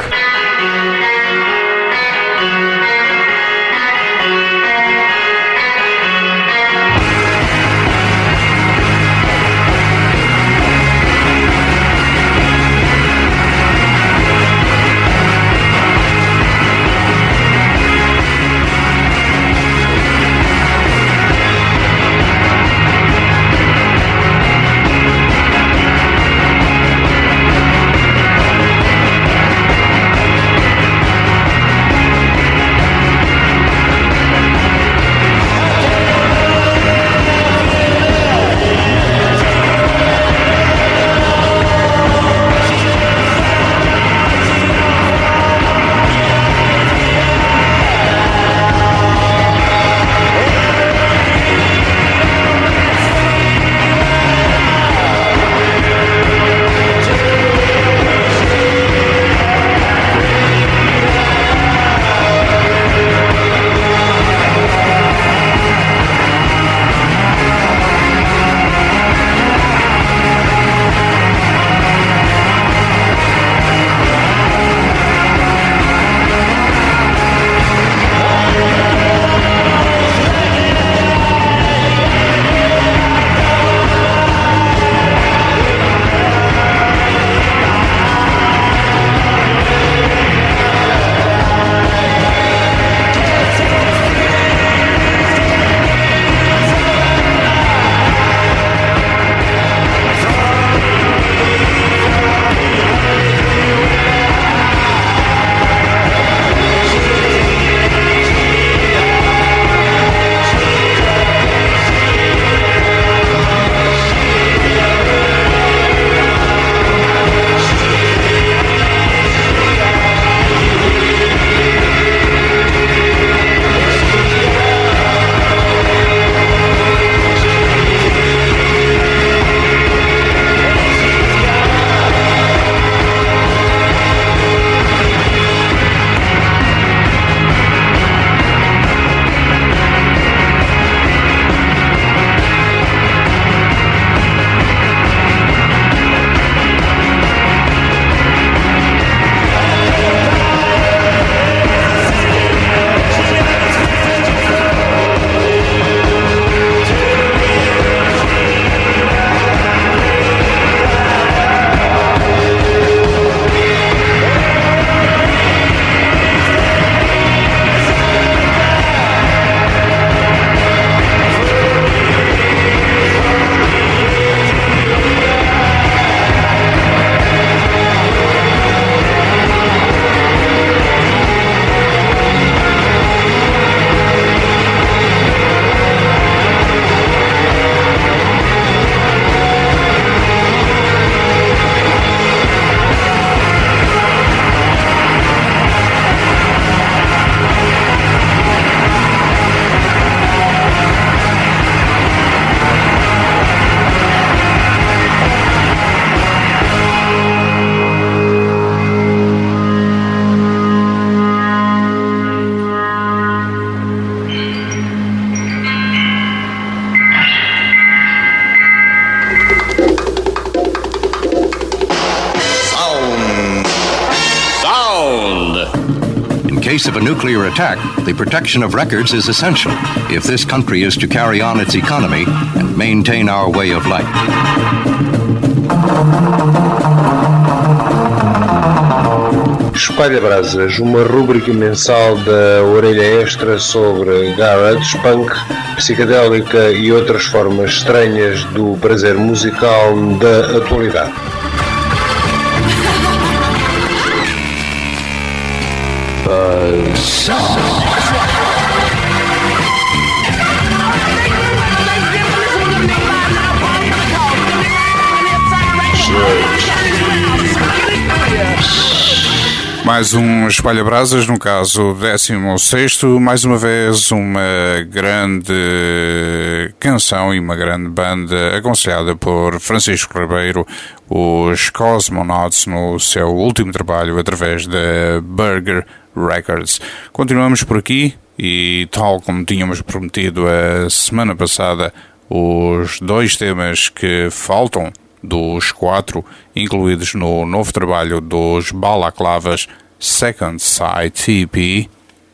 case of a nuclear attack, the protection of records is essential if this country is to carry on its economy and maintain our way of life. Espalha Brasas, uma rúbrica mensal da Orelha Extra sobre garage, punk, psicadélica e outras formas estranhas do prazer musical da atualidade. Mais um espalha-brasas, no caso décimo sexto, mais uma vez uma grande canção e uma grande banda aconselhada por Francisco Ribeiro, os Cosmonauts, no seu último trabalho através da Burger Records. Continuamos por aqui e, tal como tínhamos prometido a semana passada, os dois temas que faltam dos quatro incluídos no novo trabalho dos Balaclavas, Second Sight E P.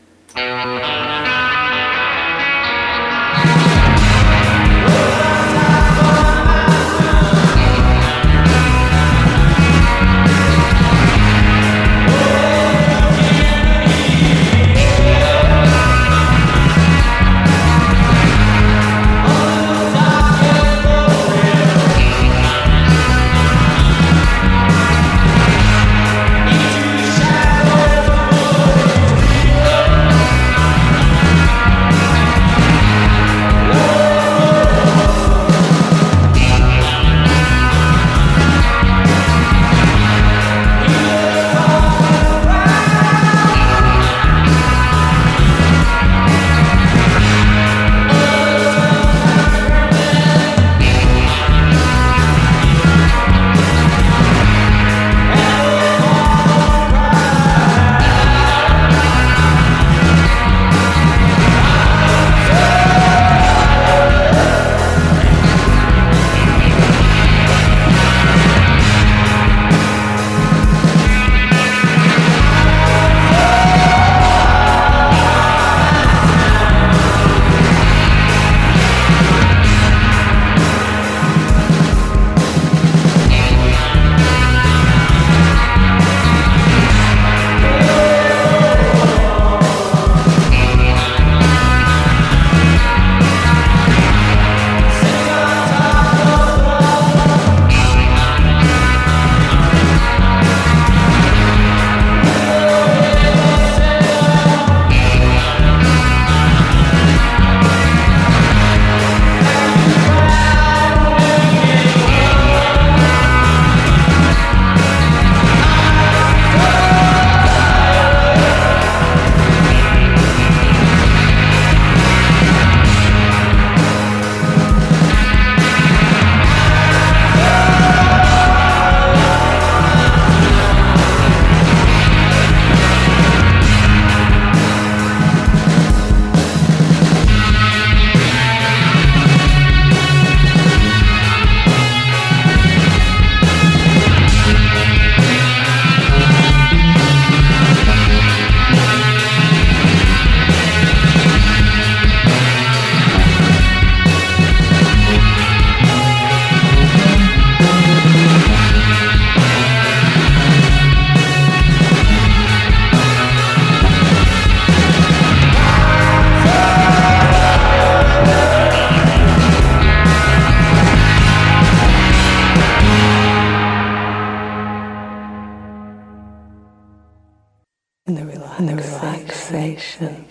and the, relax- and the relaxation.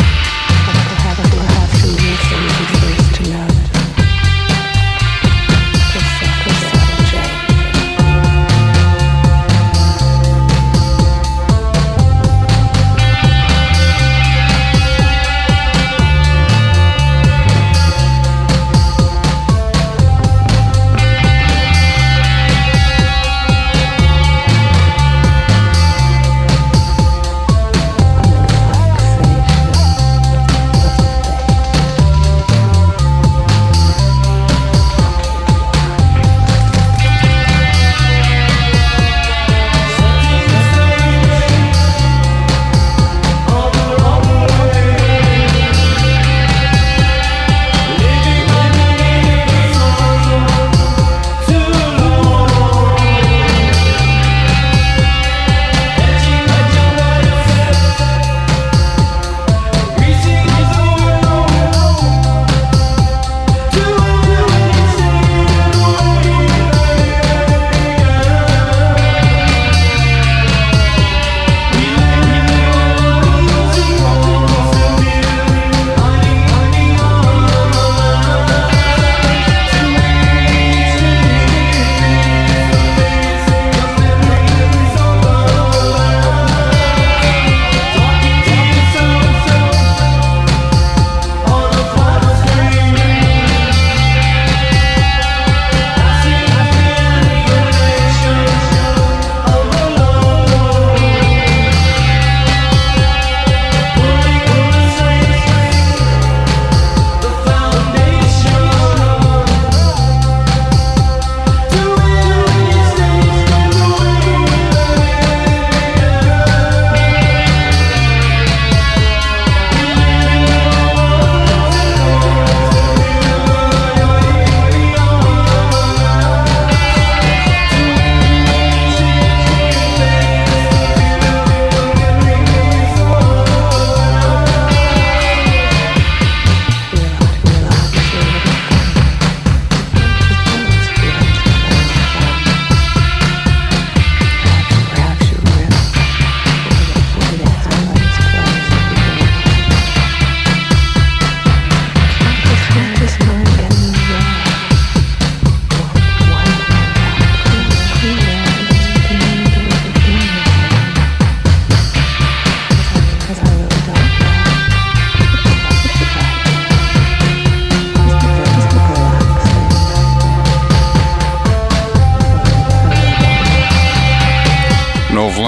Perhaps you have to listen first to know that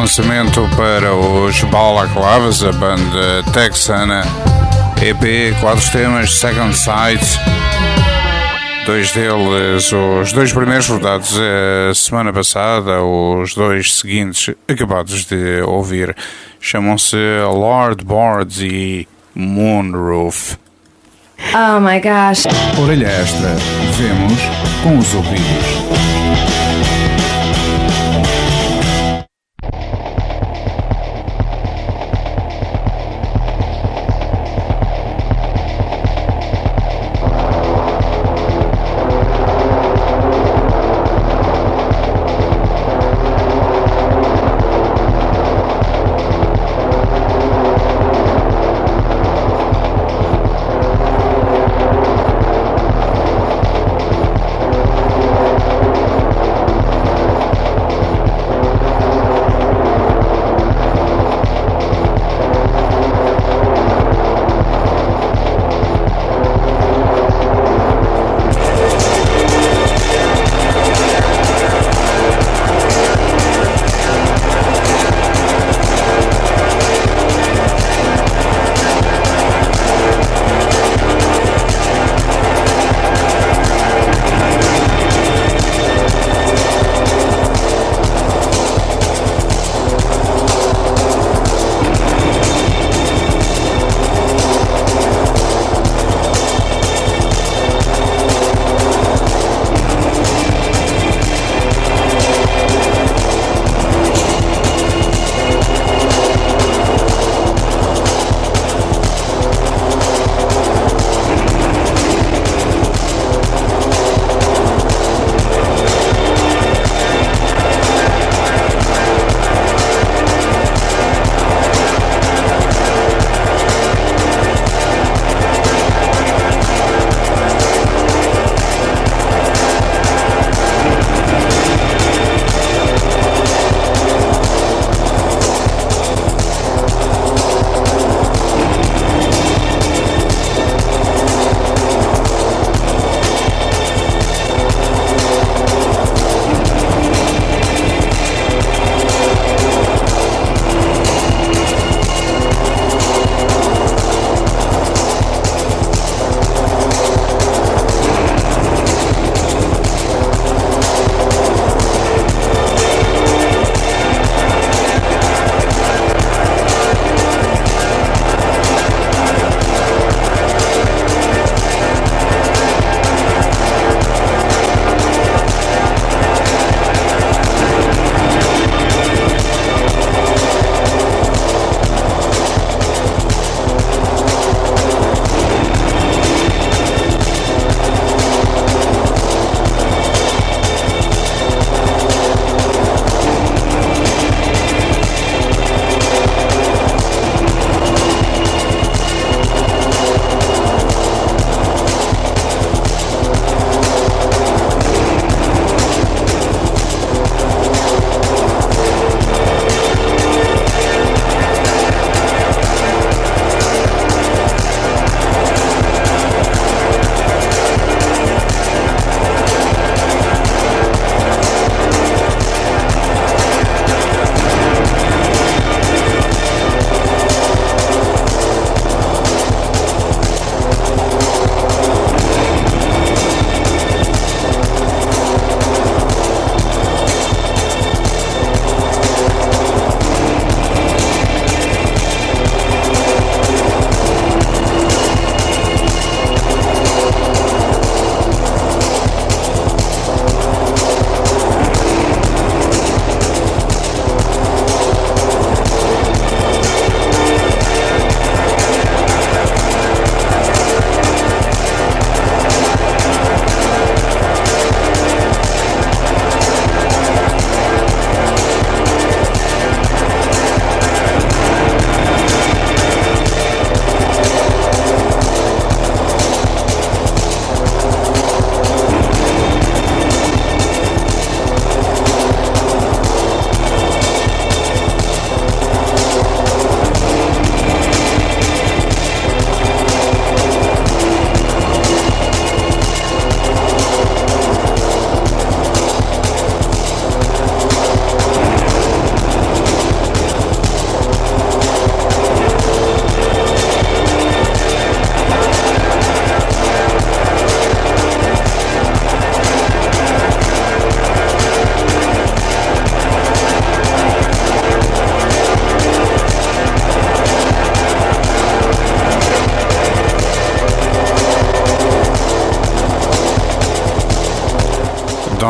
lançamento para os Balaclavas, a banda texana. E P, quatro temas, Second Sight. Dois deles, os dois primeiros rodados a semana passada, os dois seguintes acabados de ouvir, chamam-se Lord Boards e Moonroof. Oh my gosh. Orelha extra, vemos com os ouvidos.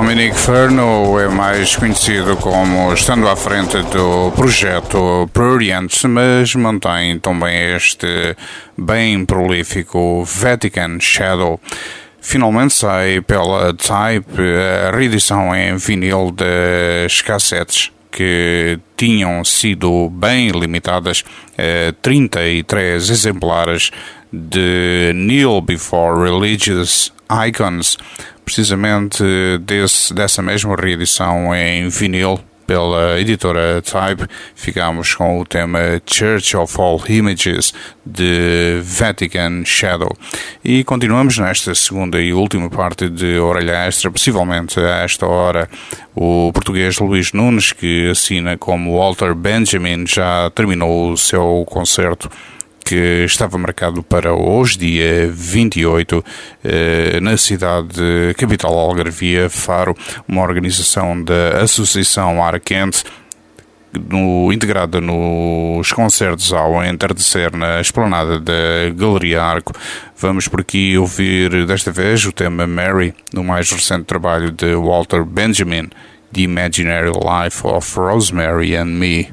Dominic Ferno é mais conhecido como estando à frente do projeto Prurient, mas mantém também este bem prolífico Vatican Shadow. Finalmente sai pela Type a reedição em vinil das cassetes, que tinham sido bem limitadas a trinta e três exemplares de Kneel Before Religious Icons, precisamente desse, dessa mesma reedição em vinil pela editora Type. Ficamos com o tema Church of All Images de Vatican Shadow e continuamos nesta segunda e última parte de Orelha Extra, possivelmente a esta hora o português Luís Nunes, que assina como Walter Benjamin, já terminou o seu concerto que estava marcado para hoje, dia vinte e oito, eh, na cidade capital Algarvia, Faro, uma organização da Associação Ar Quente, no, integrada nos concertos ao entardecer na esplanada da Galeria Arco. Vamos por aqui ouvir desta vez o tema Mary, no mais recente trabalho de Walter Benjamin, The Imaginary Life of Rosemary and Me.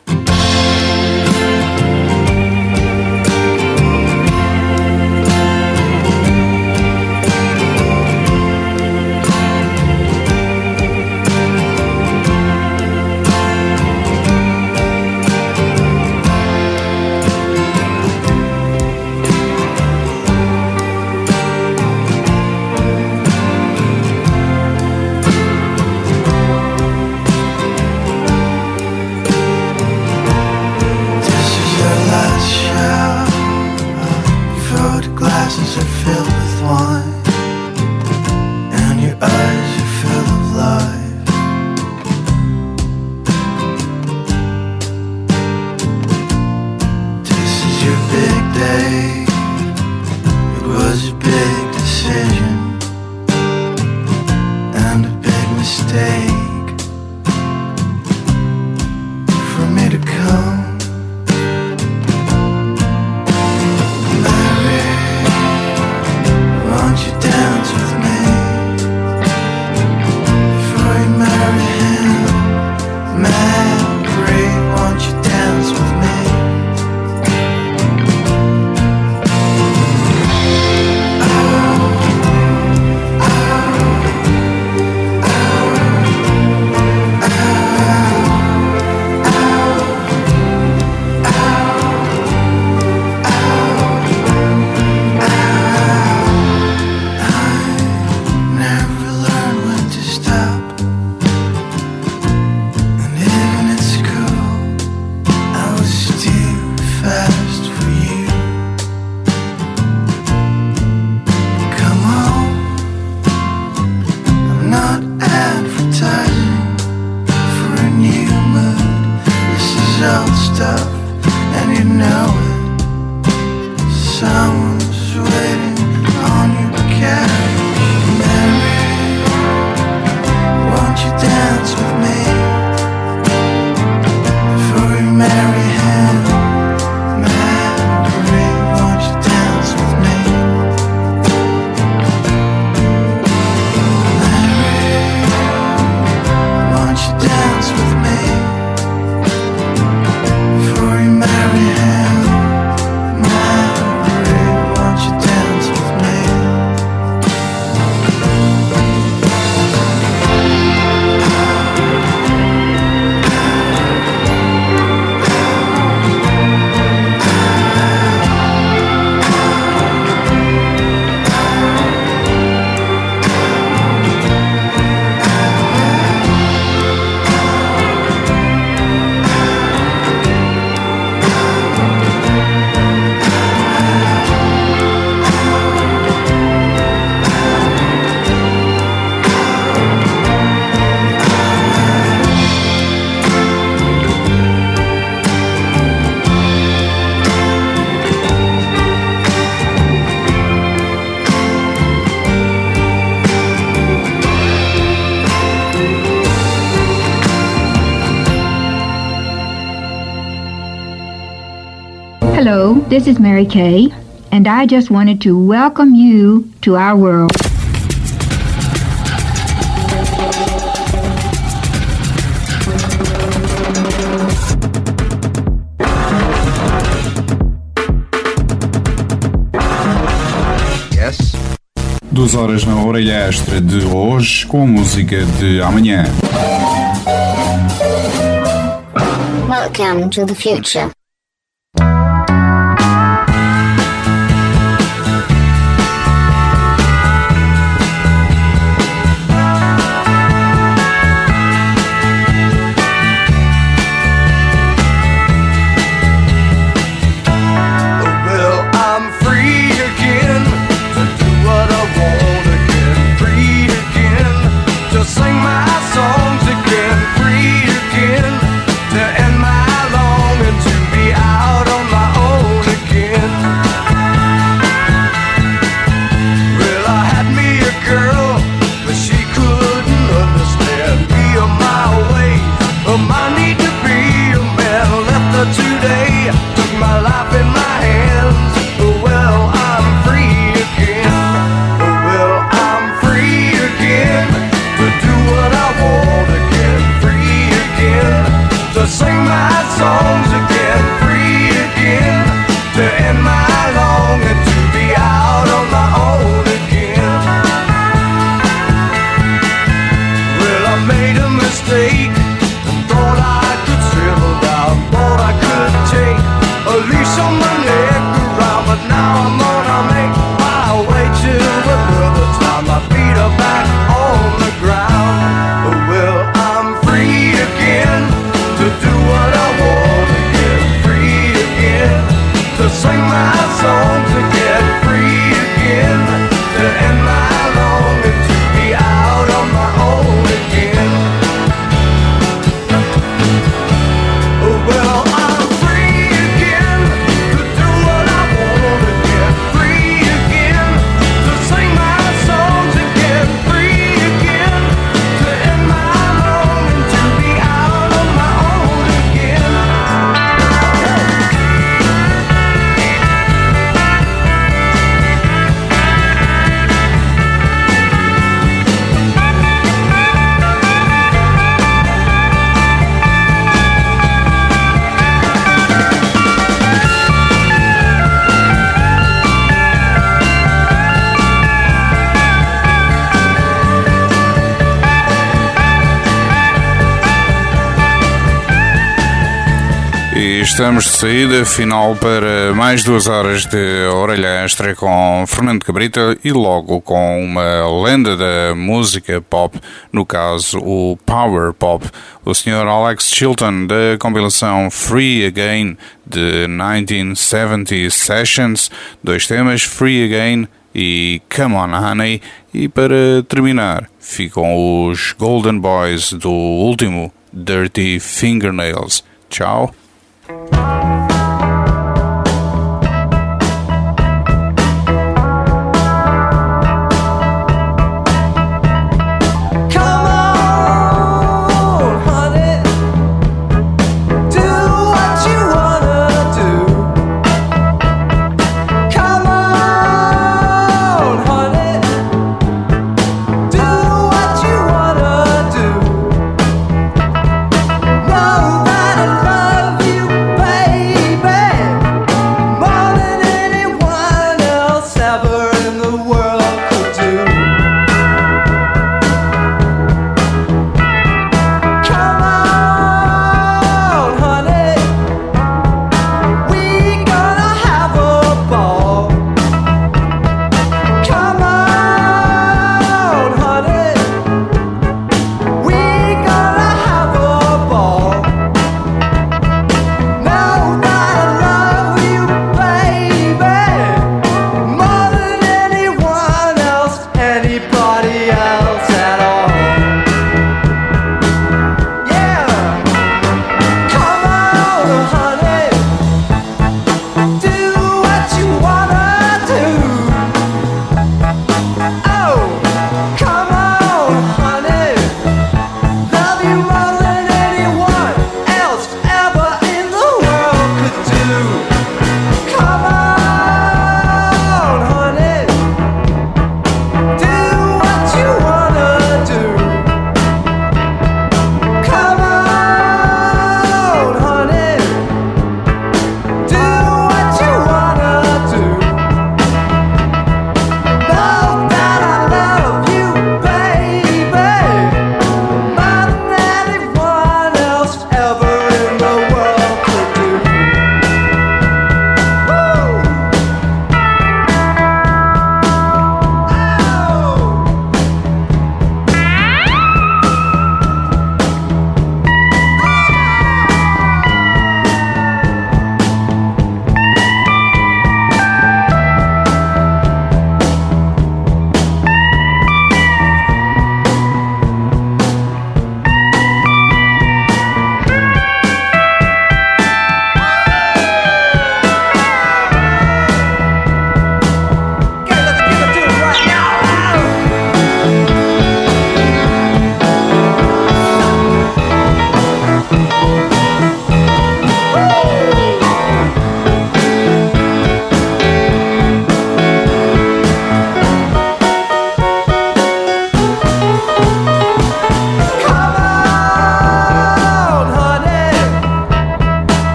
Hello, this is Mary Kay, and I just wanted to welcome you to our world. duas horas na orelha extra de hoje com a música de amanhã. Welcome to the future. Estamos de saída final para mais duas horas de orelha extra com Fernando Cabrita e logo com uma lenda da música pop, no caso o Power Pop, o senhor Alex Chilton, da compilação Free Again de nineteen seventy Sessions, dois temas, Free Again e Come On Honey, e para terminar ficam os Golden Boys do último Dirty Fingernails. Tchau. Bye.